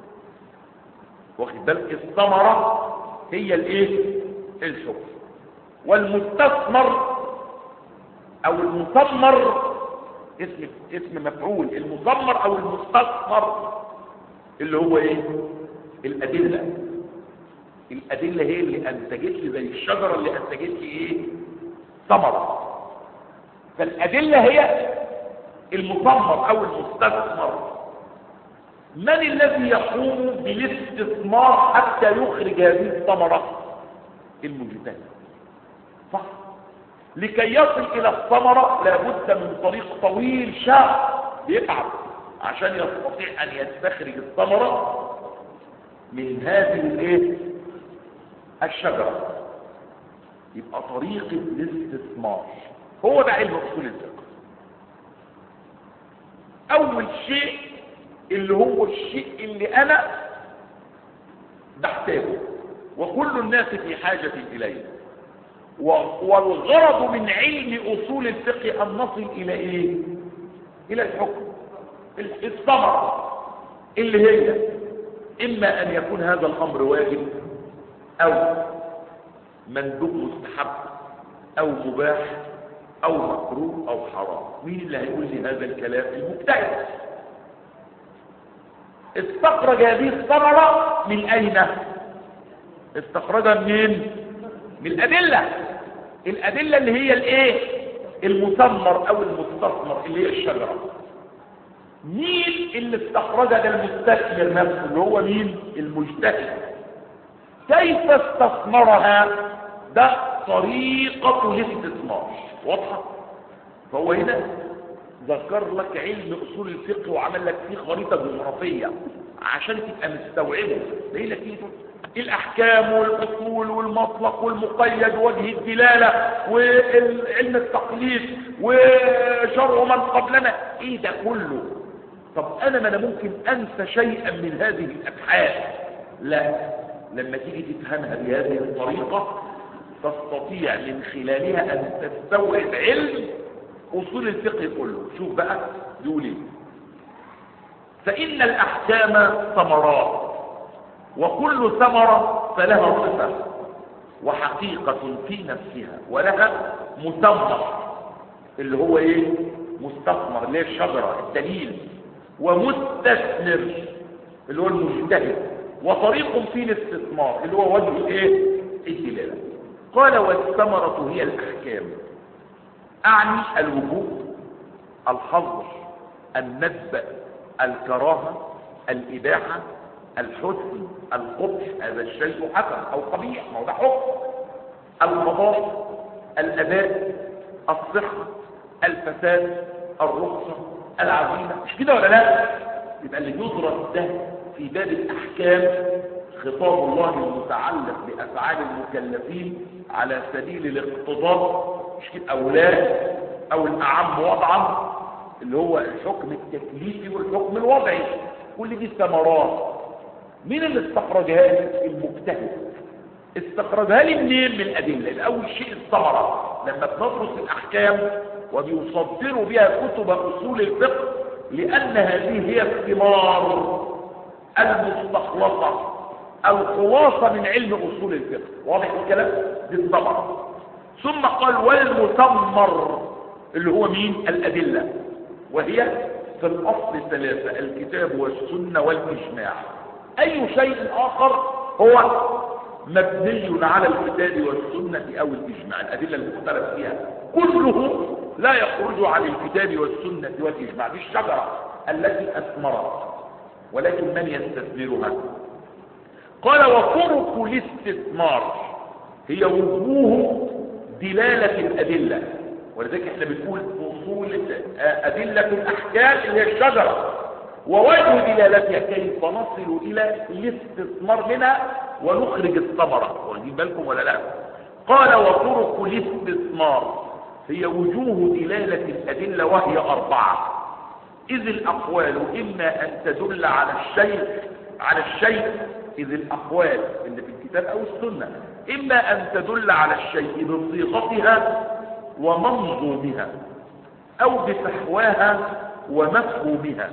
واخد بالك؟ الثمرة هي الايه؟ الحكم. والمستثمر او المثمر اسم اسم مفعول، المثمر او المستثمر اللي هو ايه؟ الادله. الادله هي اللي انتجت لي زي الشجره اللي انتجت لي ايه؟ ثمره. فالادله هي المثمر او المستثمر. من الذي يقوم بالاستثمار حتى يخرج هذه الثمره؟ المجتهد، صح؟ لكي يصل الى الثمره لابد من طريق طويل شاق بيتعب عشان يستطيع ان يستخرج الثمره من هذه الايه؟ الشجره. يبقى طريق الاستثمار هو ده علم اصول الفقه. اول شيء اللي هو الشيء اللي انا بحتاجه وكل الناس في حاجه اليه، والغرض من علم اصول الفقه ان نصل الى ايه؟ الى الحكم، الثمره اللي هي اما ان يكون هذا الامر واجب او مندوب مستحب او مباح او مكروه او حرام. مين اللي هيقول لي هذا الكلام؟ المجتهد. استخرج هذه الثمره من اين؟ استخرجها منين؟ من الادله. الادله اللي هي الايه؟ المثمر او المستثمر اللي هي الشجره. مين اللي استخرجها؟ ده المستثمر نفسه اللي هو مين؟ المجتهد. كيف استثمرها؟ ده طريقه الاستثمار، واضحه؟ فهو هنا ذكر لك علم اصول الفقه وعمل لك فيه خريطه جغرافيه عشان تبقى مستوعبه. ليه لك ايه؟ الاحكام والاصول والمطلق والمقيد ووجه الدلاله وعلم التقليد وشرع من قبلنا، ايه ده كله؟ طب انا ما انا ممكن انسى شيئا من هذه الابحاث؟ لا، لما تيجي تفهمها بهذه الطريقه تستطيع من خلالها ان تستوعب علم اصول الفقه كله. شوف بقى يقول ايه: فان الاحكام ثمرات، وكل ثمره فلها صفه وحقيقه في نفسها، ولها مثمر اللي هو ايه؟ مستثمر اللي هي الشجره الدليل، ومستثمر اللي هو المجتهد، وطريق في الاستثمار اللي هو وجه ايه؟ الدلاله. قال: والثمره هي الاحكام، اعني الوجوب، الحظر، الندب، الكراهه، الاباحه، الحسن، القبح، هذا الشيء حسن او قبيح، ما هو ده حكم، القضاء، الاداء، الصحه، الفساد، الرخصه، العزيمه. مش كده ولا لا؟ يبقى اللي يدرس ده في باب الاحكام خطاب الله المتعلق بافعال المكلفين على سبيل الاقتضاء، مش كده، اولاد او الاعم وضعا اللي هو الحكم التكليفي والحكم الوضعي. كل دي ثمرات. مين اللي استخرجها لي؟ المجتهد. استخرجها لي منين؟ من الادله. الاول شيء الثمره، لما بندرس الاحكام وبيصدروا بها كتب اصول الفقه، لان هذه هي الثمار المستخلصه الخلاصه من علم اصول الفقه. واضح الكلام؟ دي الثمره. ثم قال: والمثمر اللي هو مين؟ الادله، وهي في الاصل ثلاثه: الكتاب والسنه والاجماع. اي شيء اخر هو مبني على الكتاب والسنه او الاجماع. الادله المختلف فيها كله لا يخرج عن الكتاب والسنه والاجماع. دي الشجره التي اثمرت، ولكن من يستثمرها؟ قال: وطرق الاستثمار هي وجوه دلاله الادله. ولذلك احنا بنقول اصول ادله الاحكام اللي هي الشجره، ووجه دلالتها كيف نصل الى الاستثمار منها ونخرج الثمره. واخدين بالكم ولا لا؟ قال: وطرق الاستثمار هي وجوه دلاله الادله، وهي اربعه: اذ الاقوال اما ان تدل على الشيء على الشيء اذ الاقوال اللي في الكتاب او السنه اما ان تدل على الشيء بصيغتها ومنظومها، او بفحواها ومفهومها،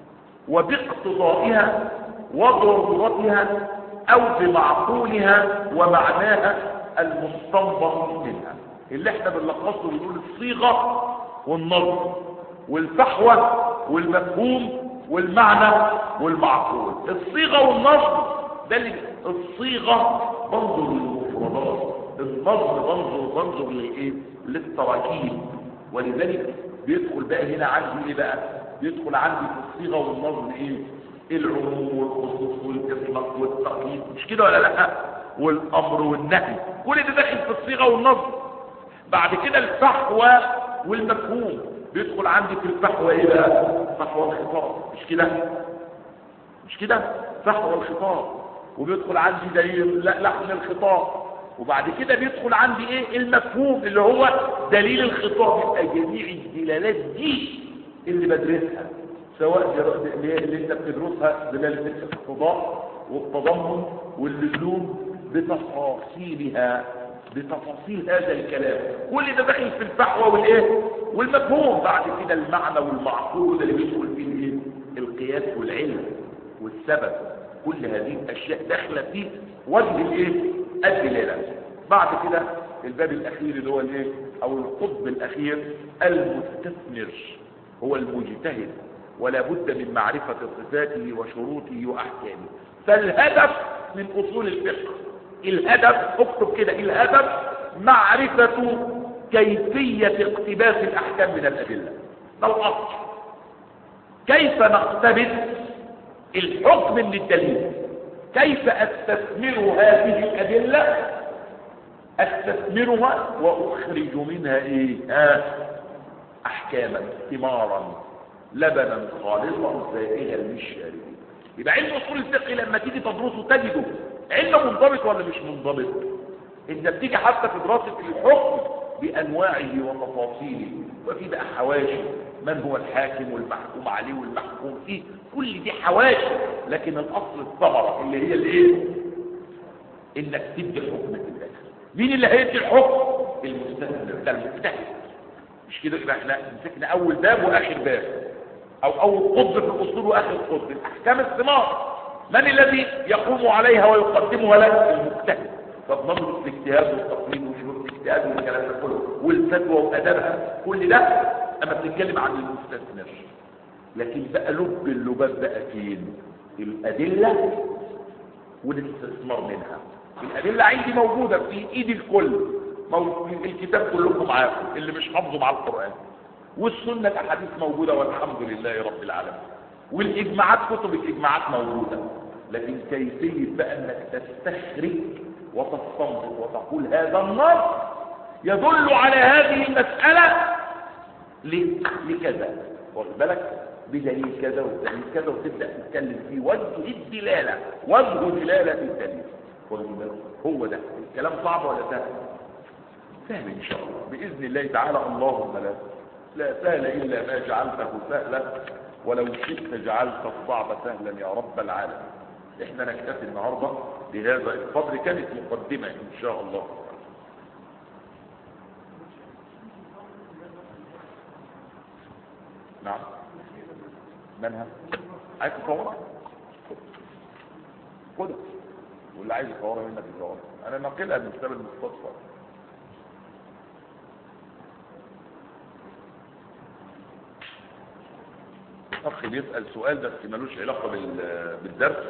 وباقتضائها وضرورتها، او بمعقولها ومعناها المستنبط منها. اللي احنا بنلخصه بنقول الصيغه والنظم والفحوى والمفهوم والمعنى والمعقول. الصيغه والنظم ده اللي الصيغه بنظر للمفردات، النظم بنظر بنظر لايه؟ للتراكيب. ولذلك بيدخل بقى هنا عندي ايه بقى؟ بيدخل عندي في الصيغه والنظم ايه؟ العموم والخصوص والاطلاق والتقييد، مش كده ولا لا؟ والامر والنهي، كل ده داخل في الصيغه والنظم. بعد كده الفحوى والمفهوم، بيدخل عندي في الفحوى ايه بقى؟ فحوى الخطاب، مش كده؟ مش كده؟ فحوى الخطاب. وبيدخل عندي دليل لحن الخطاب. وبعد كده بيدخل عندي ايه؟ المفهوم اللي هو دليل الخطاب. يبقى جميع الدلالات دي اللي بدرسها، سواء اللي انت بتدرسها دلاله الاقتضاء والتضمن واللزوم بتفاصيلها، بتفاصيل هذا الكلام، كل ده داخل في الفحوى والايه؟ والمفهوم. بعد كده المعنى والمعقول اللي بيدخل فيه الايه؟ القياس والعلم والسبب. كل هذه الاشياء داخله في وجه الايه؟ الدلاله. بعد كده الباب الاخير اللي هو الايه؟ او القطب الاخير، المستثمر هو المجتهد، ولا بد من معرفه صفاته وشروطه واحكامه. فالهدف من اصول الفقه، الهدف اكتب كده، الهدف معرفه كيفيه اقتباس الاحكام من الادله. ده الاصل. كيف نقتبس الحكم من الدليل؟ كيف استثمر هذه الادله؟ استثمرها واخرج منها ايه؟ آه احكاما، ثمارا، لبنا خالصا سائغا للشاربين. يبقى علم اصول الفقه لما تيجي تدرسه تجده علم منضبط ولا مش منضبط؟ انت بتيجي حتى في دراسه الحكم بانواعه وتفاصيله، وفي بقى حواشي، من هو الحاكم والمحكوم عليه والمحكوم فيه، كل دي حواشي. لكن الاصل الثمره اللي هي الايه؟ انك تدي الحكم في الاخر. مين اللي هيدي الحكم؟ المستثمر، ده المجتهد. مش كده؟ يبقى احنا مسكنا اول باب واخر باب، او اول قطب في الاصول واخر قطب. الاحكام الثمار من الذي يقوم عليها ويقدمها لك؟ المجتهد. طب نظرة الاجتهاد والتقليد وشروط الاجتهاد والكلام ده كله والفتوى وادابها كل ده اما بنتكلم عن المستثمر. لكن بقى لب اللباب بقى فين؟ الادله والاستثمار منها. الادله عندي موجوده في ايد الكل، موجود الكتاب كلكم معاكم اللي مش حافظه مع القران، والسنه الاحاديث موجوده والحمد لله رب العالمين، والاجماعات كتب الاجماعات موجوده. لكن كيفيه بقى انك تستخرج وتستنبط وتقول هذا النص يدل على هذه المساله لكذا، واخد بالك؟ بدليل كذا ودليل كذا، وتبدا تتكلم في وجه الدلاله، وجه دلاله الدليل. هو ده الكلام. صعب ولا سهل؟ سهل ان شاء الله باذن الله تعالى. اللهم لا لا سهل الا ما جعلته سهلا، ولو شئت جعلت الصعب سهلا يا رب العالمين. احنا نكتفي النهارده بهذا القدر، كانت مقدمه ان شاء الله. نعم. منها عايز تصورها خدها، واللي عايز يصورها منك يصورها. انا ناقلها من كتاب المستصفى. اخ بيسال سؤال بس ملوش علاقه بالدرس.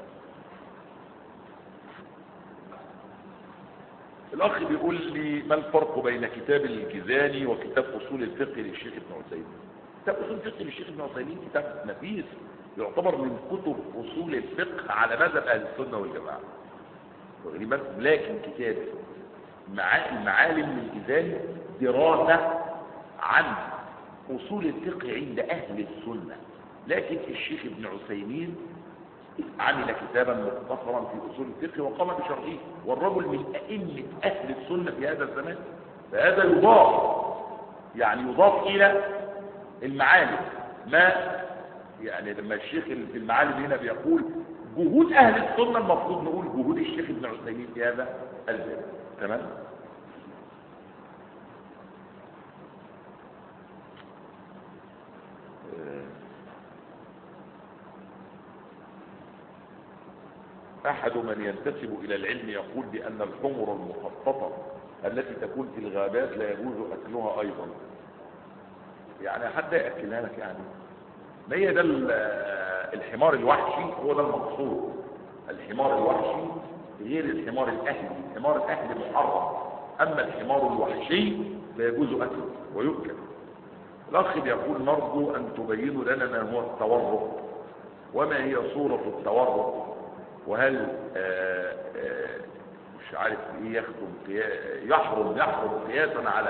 الاخ بيقول لي ما الفرق بين كتاب الجيزاني وكتاب اصول الفقه للشيخ ابن عثيمين؟ كتاب اصول الفقه للشيخ ابن عثيمين كتاب نفيس، يعتبر من كتب اصول الفقه على مذهب اهل السنه والجماعه تقريبا. لكن كتاب المعالم للجيزاني دراسه عن اصول الفقه عند اهل السنه. لكن الشيخ ابن عثيمين عمل كتابا مختصرا في اصول الفقه وقام بشرحه، والرجل من ائمه اهل السنه في هذا الزمان. فهذا يضاف، يعني يضاف الى المعالم. ما يعني لما الشيخ في المعالم هنا بيقول جهود اهل السنه، المفروض نقول جهود الشيخ ابن عثيمين في هذا الباب. تمام. أحد من ينتسب إلى العلم يقول بأن الحمر المخططة التي تكون في الغابات لا يجوز أكلها أيضا. يعني حد يأكلها لك؟ يعني ما هي ده الحمار الوحشي، هو ده المقصود. الحمار الوحشي غير الحمار الأهلي. الحمار الأهلي محرم، أما الحمار الوحشي لا يجوز أكله ويؤكل. الأخ بيقول نرجو أن تبينوا لنا ما هو التورق، وما هي صورة التورق، وهل آآ آآ مش عارف ايه يخدم يحرم يحرم قياسا على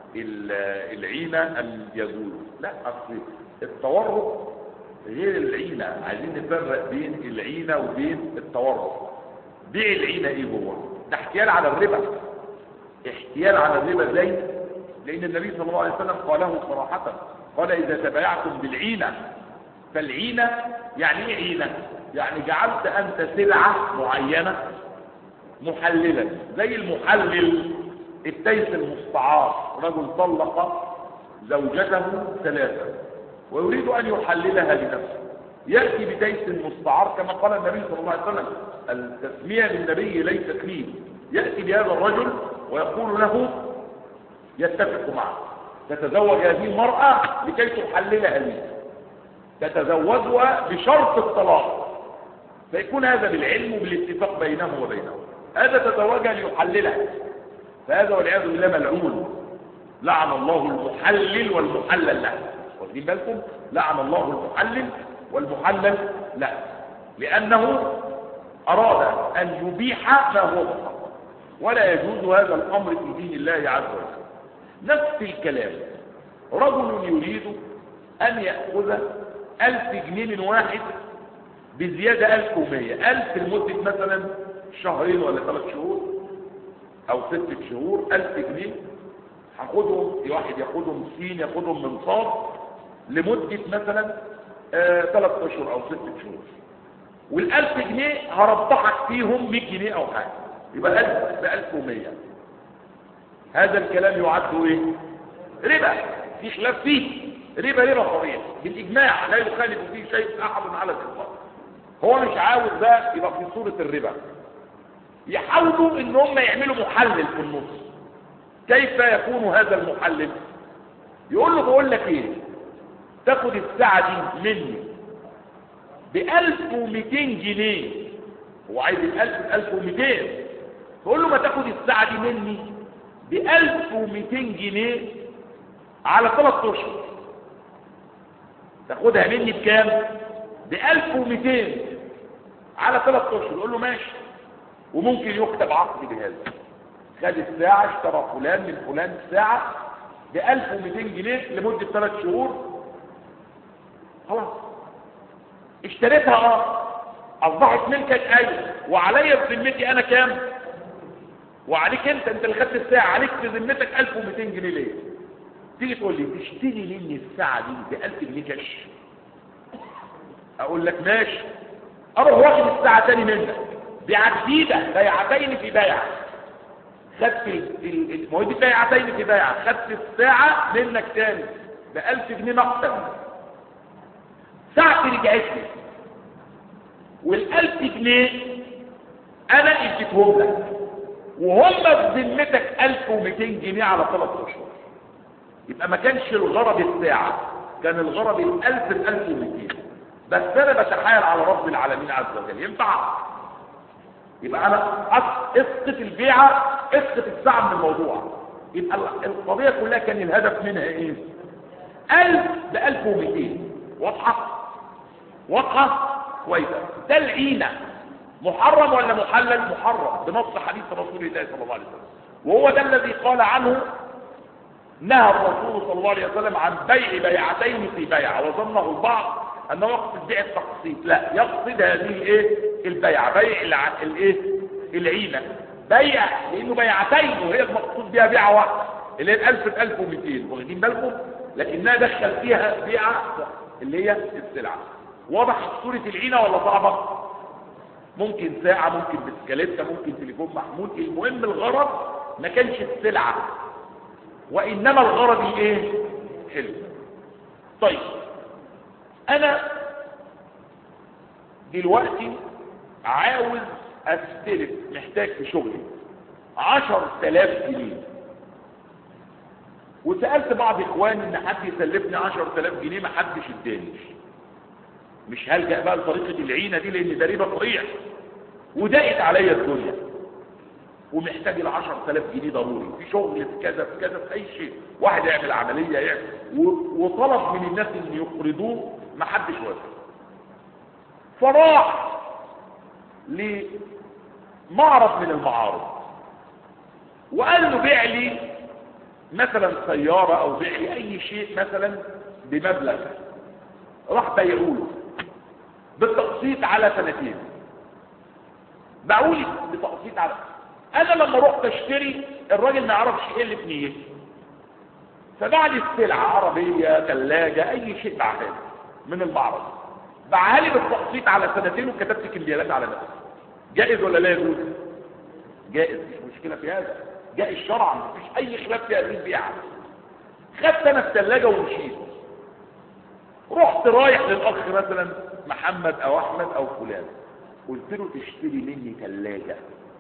العينة ام يجوز؟ لا، اصل التورق غير العينة. عايزين نفرق بين العينة وبين التورق. بيع العينة ايه هو؟ ده احتيال على الربا. احتيال على الربا زي لان النبي صلى الله عليه وسلم قاله صراحة، قال اذا تبايعتم بالعينة. فالعينة يعني ايه عينة؟ يعني جعلت انت سلعة معينة محللا، زي المحلل التيس المستعار. رجل طلق زوجته ثلاثة ويريد ان يحللها لنفسه، يأتي بتيس مستعار كما قال النبي صلى الله عليه وسلم. التسمية للنبي ليست لي. يأتي بهذا الرجل ويقول له، يتفق معه، تتزوج هذه المرأة لكي تحللها لي، تتزوجها بشرط الطلاق. فيكون هذا بالعلم وبالاتفاق بينه وبينه. هذا تزوجها ليحللها، فهذا والعياذ بالله ملعون. لعن الله المحلل والمحلل له. واخدين بالكم؟ لعن الله المحلل والمحلل له، لأنه أراد أن يبيح ما هو محرم، ولا يجوز هذا الأمر في دين الله عز وجل. نفس الكلام، رجل يريد أن يأخذ ألف جنيه من واحد بزيادة ألف ومية، ألف لمدة مثلا شهرين ولا ثلاث شهور أو ستة شهور، ألف جنيه هاخدهم، واحد ياخدهم سين ياخدهم من صاد لمدة مثلا آه ثلاث أشهر أو ستة شهور، والألف جنيه هربطحك فيهم مية جنيه أو حاجة، يبقى ألف بألف ومية. هذا الكلام يعد إيه؟ ربا. في خلاف فيه، ربا ربا صريح بالاجماع لا يخالف فيه شيء احد على الاطلاق. هو مش عاوز ده يبقى في صوره الربا، يحاولوا ان هم يعملوا محلل في النص. كيف يكون هذا المحلل؟ يقول له بقول لك ايه، تاخد الساعه دي مني بألف ومئتين جنيه، هو عايز الألف بألف ومئتين، تقول له ما تاخد الساعة دي مني بألف ومئتين جنيه على ثلاث أشهر. تاخدها مني بكام؟ بألف ومئتين على ثلاث أشهر. يقول له ماشي، وممكن يكتب عقد بهذا. خد الساعة، اشترى فلان من فلان الساعة بألف ومئتين جنيه لمدة ثلاث شهور، خلاص اشتريتها اه اصبحت ملكك ايوه، وعليا بذمتي انا كام؟ وعليك انت انت اللي خدت الساعه، عليك بذمتك ألف ومئتين جنيه. ليه؟ تيجي تقول لي تشتري مني الساعه دي ب ألف جنيه كاش، اقول لك ماشي، اروح واخد الساعه تاني منك بيعه جديده، بيعتين في بيعه، خدت المواد بيعتين في بيعه، خدت الساعه منك تاني ب ألف جنيه مقسم، ساعتي رجعت لي والألف جنيه انا اديتهم لك، وهم بذمتك ألف ومئتين جنيه على ثلاث اشهر. يبقى ما كانش الغرض الساعه، كان الغرض الألف بألف ومئتين، بس انا بتحايل على رب العالمين عز وجل. ينفع؟ يبقى انا اسقط البيعه، اسقط الساعه من الموضوع. يبقى القضيه كلها كان الهدف منها ايه؟ ألف بألف ومئتين. واضحه؟ واضحه كويسه. ده العينه محرم ولا محلل؟ محرم بنص حديث رسول الله صلى الله عليه وسلم، وهو ده الذي قال عنه نهى الرسول صلى الله عليه وسلم عن بيع بيعتين في بيع، وظنه البعض انه يقصد بيع التقسيط، لا، يقصد هذه الايه؟ البيع، بيع الايه؟ العينه، بيع لانه بيعتين وهي المقصود بها بيعه واحده اللي هي الألف بألف ومئتين، واخدين بالكم؟ لكنها دخل فيها بيعه اللي هي السلعه. واضح صوره العينه ولا صعبه؟ ممكن ساعه، ممكن بسكليته، ممكن تليفون محمول، المهم الغرض ما كانش السلعه، وانما الغرض الايه؟ حلو. طيب انا دلوقتي عاوز استلف، محتاج في شغلي عشر تلاف جنيه، وسألت بعض اخواني ان حد يسلفني عشر تلاف جنيه، ما حدش اداني. مش هلجأ بقى لطريقة العينة دي لان ده ربا صريح، وضاقت عليا الدنيا ومحتاج ال عشر تلاف جنيه ضروري في شغل، في كذا في كذا، في اي شيء، واحد يعمل عمليه يعمل، وطلب من الناس ان يقرضوه، ما حدش وافق. فراح لمعرض من المعارض وقال له بيع لي مثلا سياره او بيع لي اي شيء مثلا بمبلغ، راح بيعوا له بالتقسيط على سنتين، باعوا لي بتقسيط على. انا لما رحت اشتري الراجل ما يعرفش ايه اللي في نيتي، فباع لي السلعه، عربيه، ثلاجه، اي شيء باعها لي من المعرض، باعها لي بالتقسيط على سنتين وكتبت كمبيالات على نفسي. جائز ولا لا يجوز؟ جائز، مش مشكله في هذا، جائز شرعا، مفيش اي خلاف في هذه البيعه. خدت انا الثلاجه ومشيت، رحت رايح للاخ مثلا محمد او احمد او فلان، قلت له تشتري مني ثلاجه،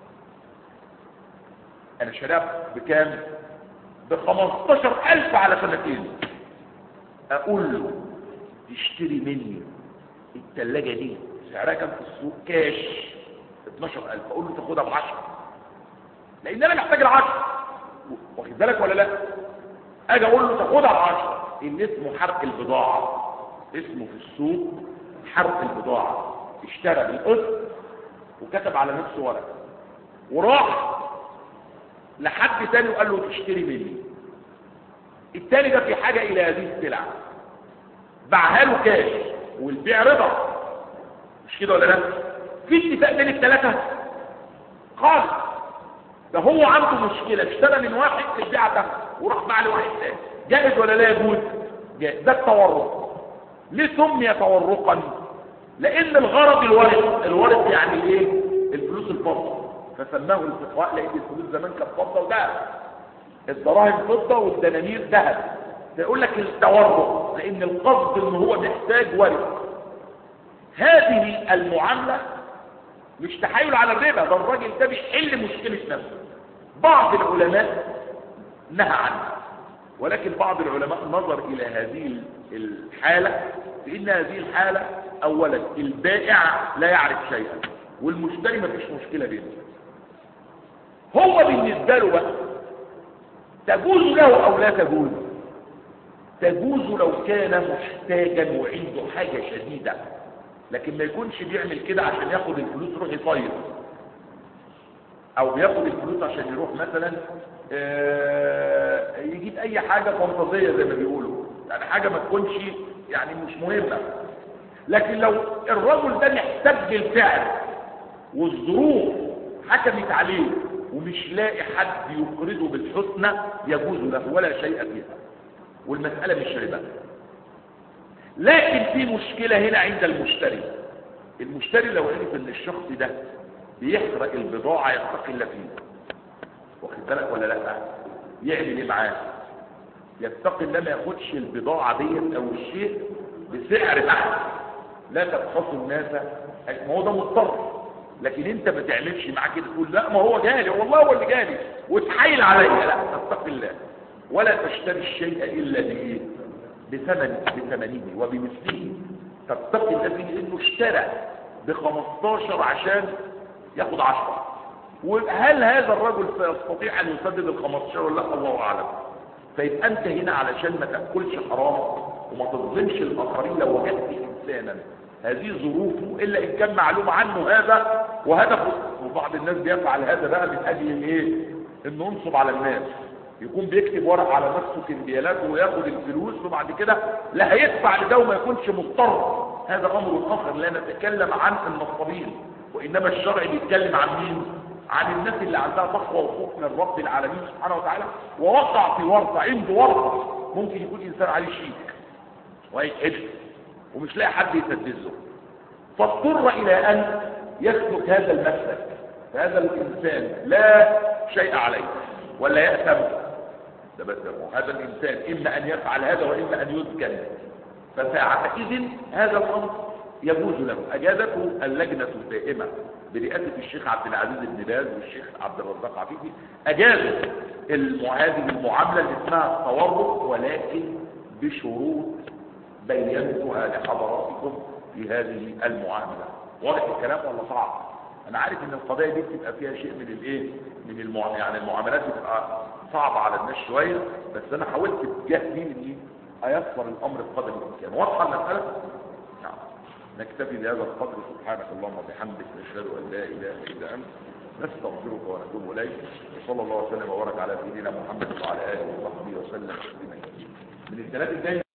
انا شراها بكام؟ ب خمستاشر ألف على سنتين. اقول له تشتري مني الثلاجه دي سعرها كام في السوق كاش؟ اتناشر ألف. اقول له تاخدها ب عشرة لان انا محتاج العشرة، واخد بالك ولا لا؟ اجي اقول له تاخدها ب عشرة، ان اسمه حرق البضاعه، اسمه في السوق حرق البضاعه. اشترى بالقسط وكتب على نفسه ورقه، وراح لحد تاني وقال له تشتري مني. التاني ده في حاجه الى هذه السلعه، باعها له كاش والبيع رضا، مش كده ولا لا؟ في اتفاق بين الثلاثه خالص. ده هو عنده مشكله، اشترى من واحد البيعه ده وراح باع لواحد تاني، جائز ولا لا يجوز؟ جائز. ده التورق. ليه سمي تورقا؟ لان الغرض الورث، الورث يعني ايه؟ الفلوس الفضه، فسماه الفقهاء لان الفلوس زمان كانت فضه وذهب، الدراهم فضه والدنانير ذهب، يقول لك التورط لان القصد ان هو محتاج ورق. هذه المعاملة مش تحايل على الربا، ده الراجل ده بيحل مشكلة نفسه. بعض العلماء نهى عنها، ولكن بعض العلماء نظر الى هذه الحالة بان هذه الحالة اولا البائع لا يعرف شيئا والمشتري ما فيش مشكلة بينه. هو بالنسبة له بقى تجوز له او لا تجوز؟ تجوز لو كان محتاجا وعنده حاجة شديدة، لكن ما يكونش بيعمل كده عشان ياخد الفلوس يروح يصير، او بياخد الفلوس عشان يروح مثلا يجيب اي حاجة فانتازية زي ما بيقولوا، يعني حاجة ما تكونش يعني مش مهمة. لكن لو الرجل ده محتاج بالفعل والظروف حكمت عليه ومش لاقي حد يقرضه بالحسنى يجوز له ولا شيء فيها، والمسألة مش ربا. لكن في مشكلة هنا عند المشتري. المشتري لو عرف ان الشخص ده بيحرق البضاعة يتقي الله فيه، واخد بالك ولا لا؟ يعمل ايه معاه؟ يتقي الله ما ياخدش البضاعة ديت او الشيء بسعر بحث، لا تبخسوا الناس، ما هو ده مضطر. لكن انت ما تعملش معاه كده تقول لا ما هو جالي والله هو اللي جالي وتحايل عليا، لا تتقي الله ولا تشتري الشيء الا بايه؟ بثمن بثمنه وبمثله. تتقي الله فيه انه اشترى ب خمستاشر عشان ياخد عشرة، وهل هذا الرجل سيستطيع ان يسدد ال خمستاشر ولا لا؟ الله اعلم. فيبقى انت هنا علشان ما تاكلش حرام وما تظلمش الاخرين لو وجدت انسانا هذه ظروفه الا ان كان معلوم عنه هذا وهدفه. وبعض الناس بيفعل هذا بقى من اجل ايه؟ انه ينصب على الناس، يكون بيكتب ورق على نفسه كمبيالاته وياخد الفلوس وبعد كده لا هيدفع لده وما يكونش مضطر. هذا امر اخر، لا نتكلم عن النصابين، وانما الشرع بيتكلم عن مين؟ عن الناس اللي عندها تقوى وخوف من الرب العالمين سبحانه وتعالى، ووقع في ورطه، عنده ورطه ممكن يكون انسان عليه شيك وهيتحبس ومش لاقي حد يسدد له، فاضطر الى ان يسلك هذا المسلك. فهذا الانسان لا شيء عليه ولا يأثم، ده بس هذا الانسان اما ان يفعل هذا واما ان يسجن. فساعتئذ هذا الامر يجوز له. اجازته اللجنه الدائمه برئاسه الشيخ عبد العزيز بن باز والشيخ عبد الرزاق عفيفي، اجازوا هذه المعامله اللي اسمها التورط، ولكن بشروط بينتها لحضراتكم في هذه المعامله. واضح الكلام ولا صعب؟ انا عارف ان القضايا دي بتبقى فيها شيء من الايه، من المع... يعني المعاملات بتبقى صعبه على الناس شويه، بس انا حاولت بجهدي اني ايسر الامر بقدر الامكان. واضحه المساله؟ نعم. نكتفي بهذا القدر. سبحانك اللهم وبحمدك، نشهد ان لا اله الا انت، نستغفرك ونتوب اليك. وصلى الله وسلم وبارك على سيدنا محمد وعلى اله وصحبه وسلم. من الثلاث الجاي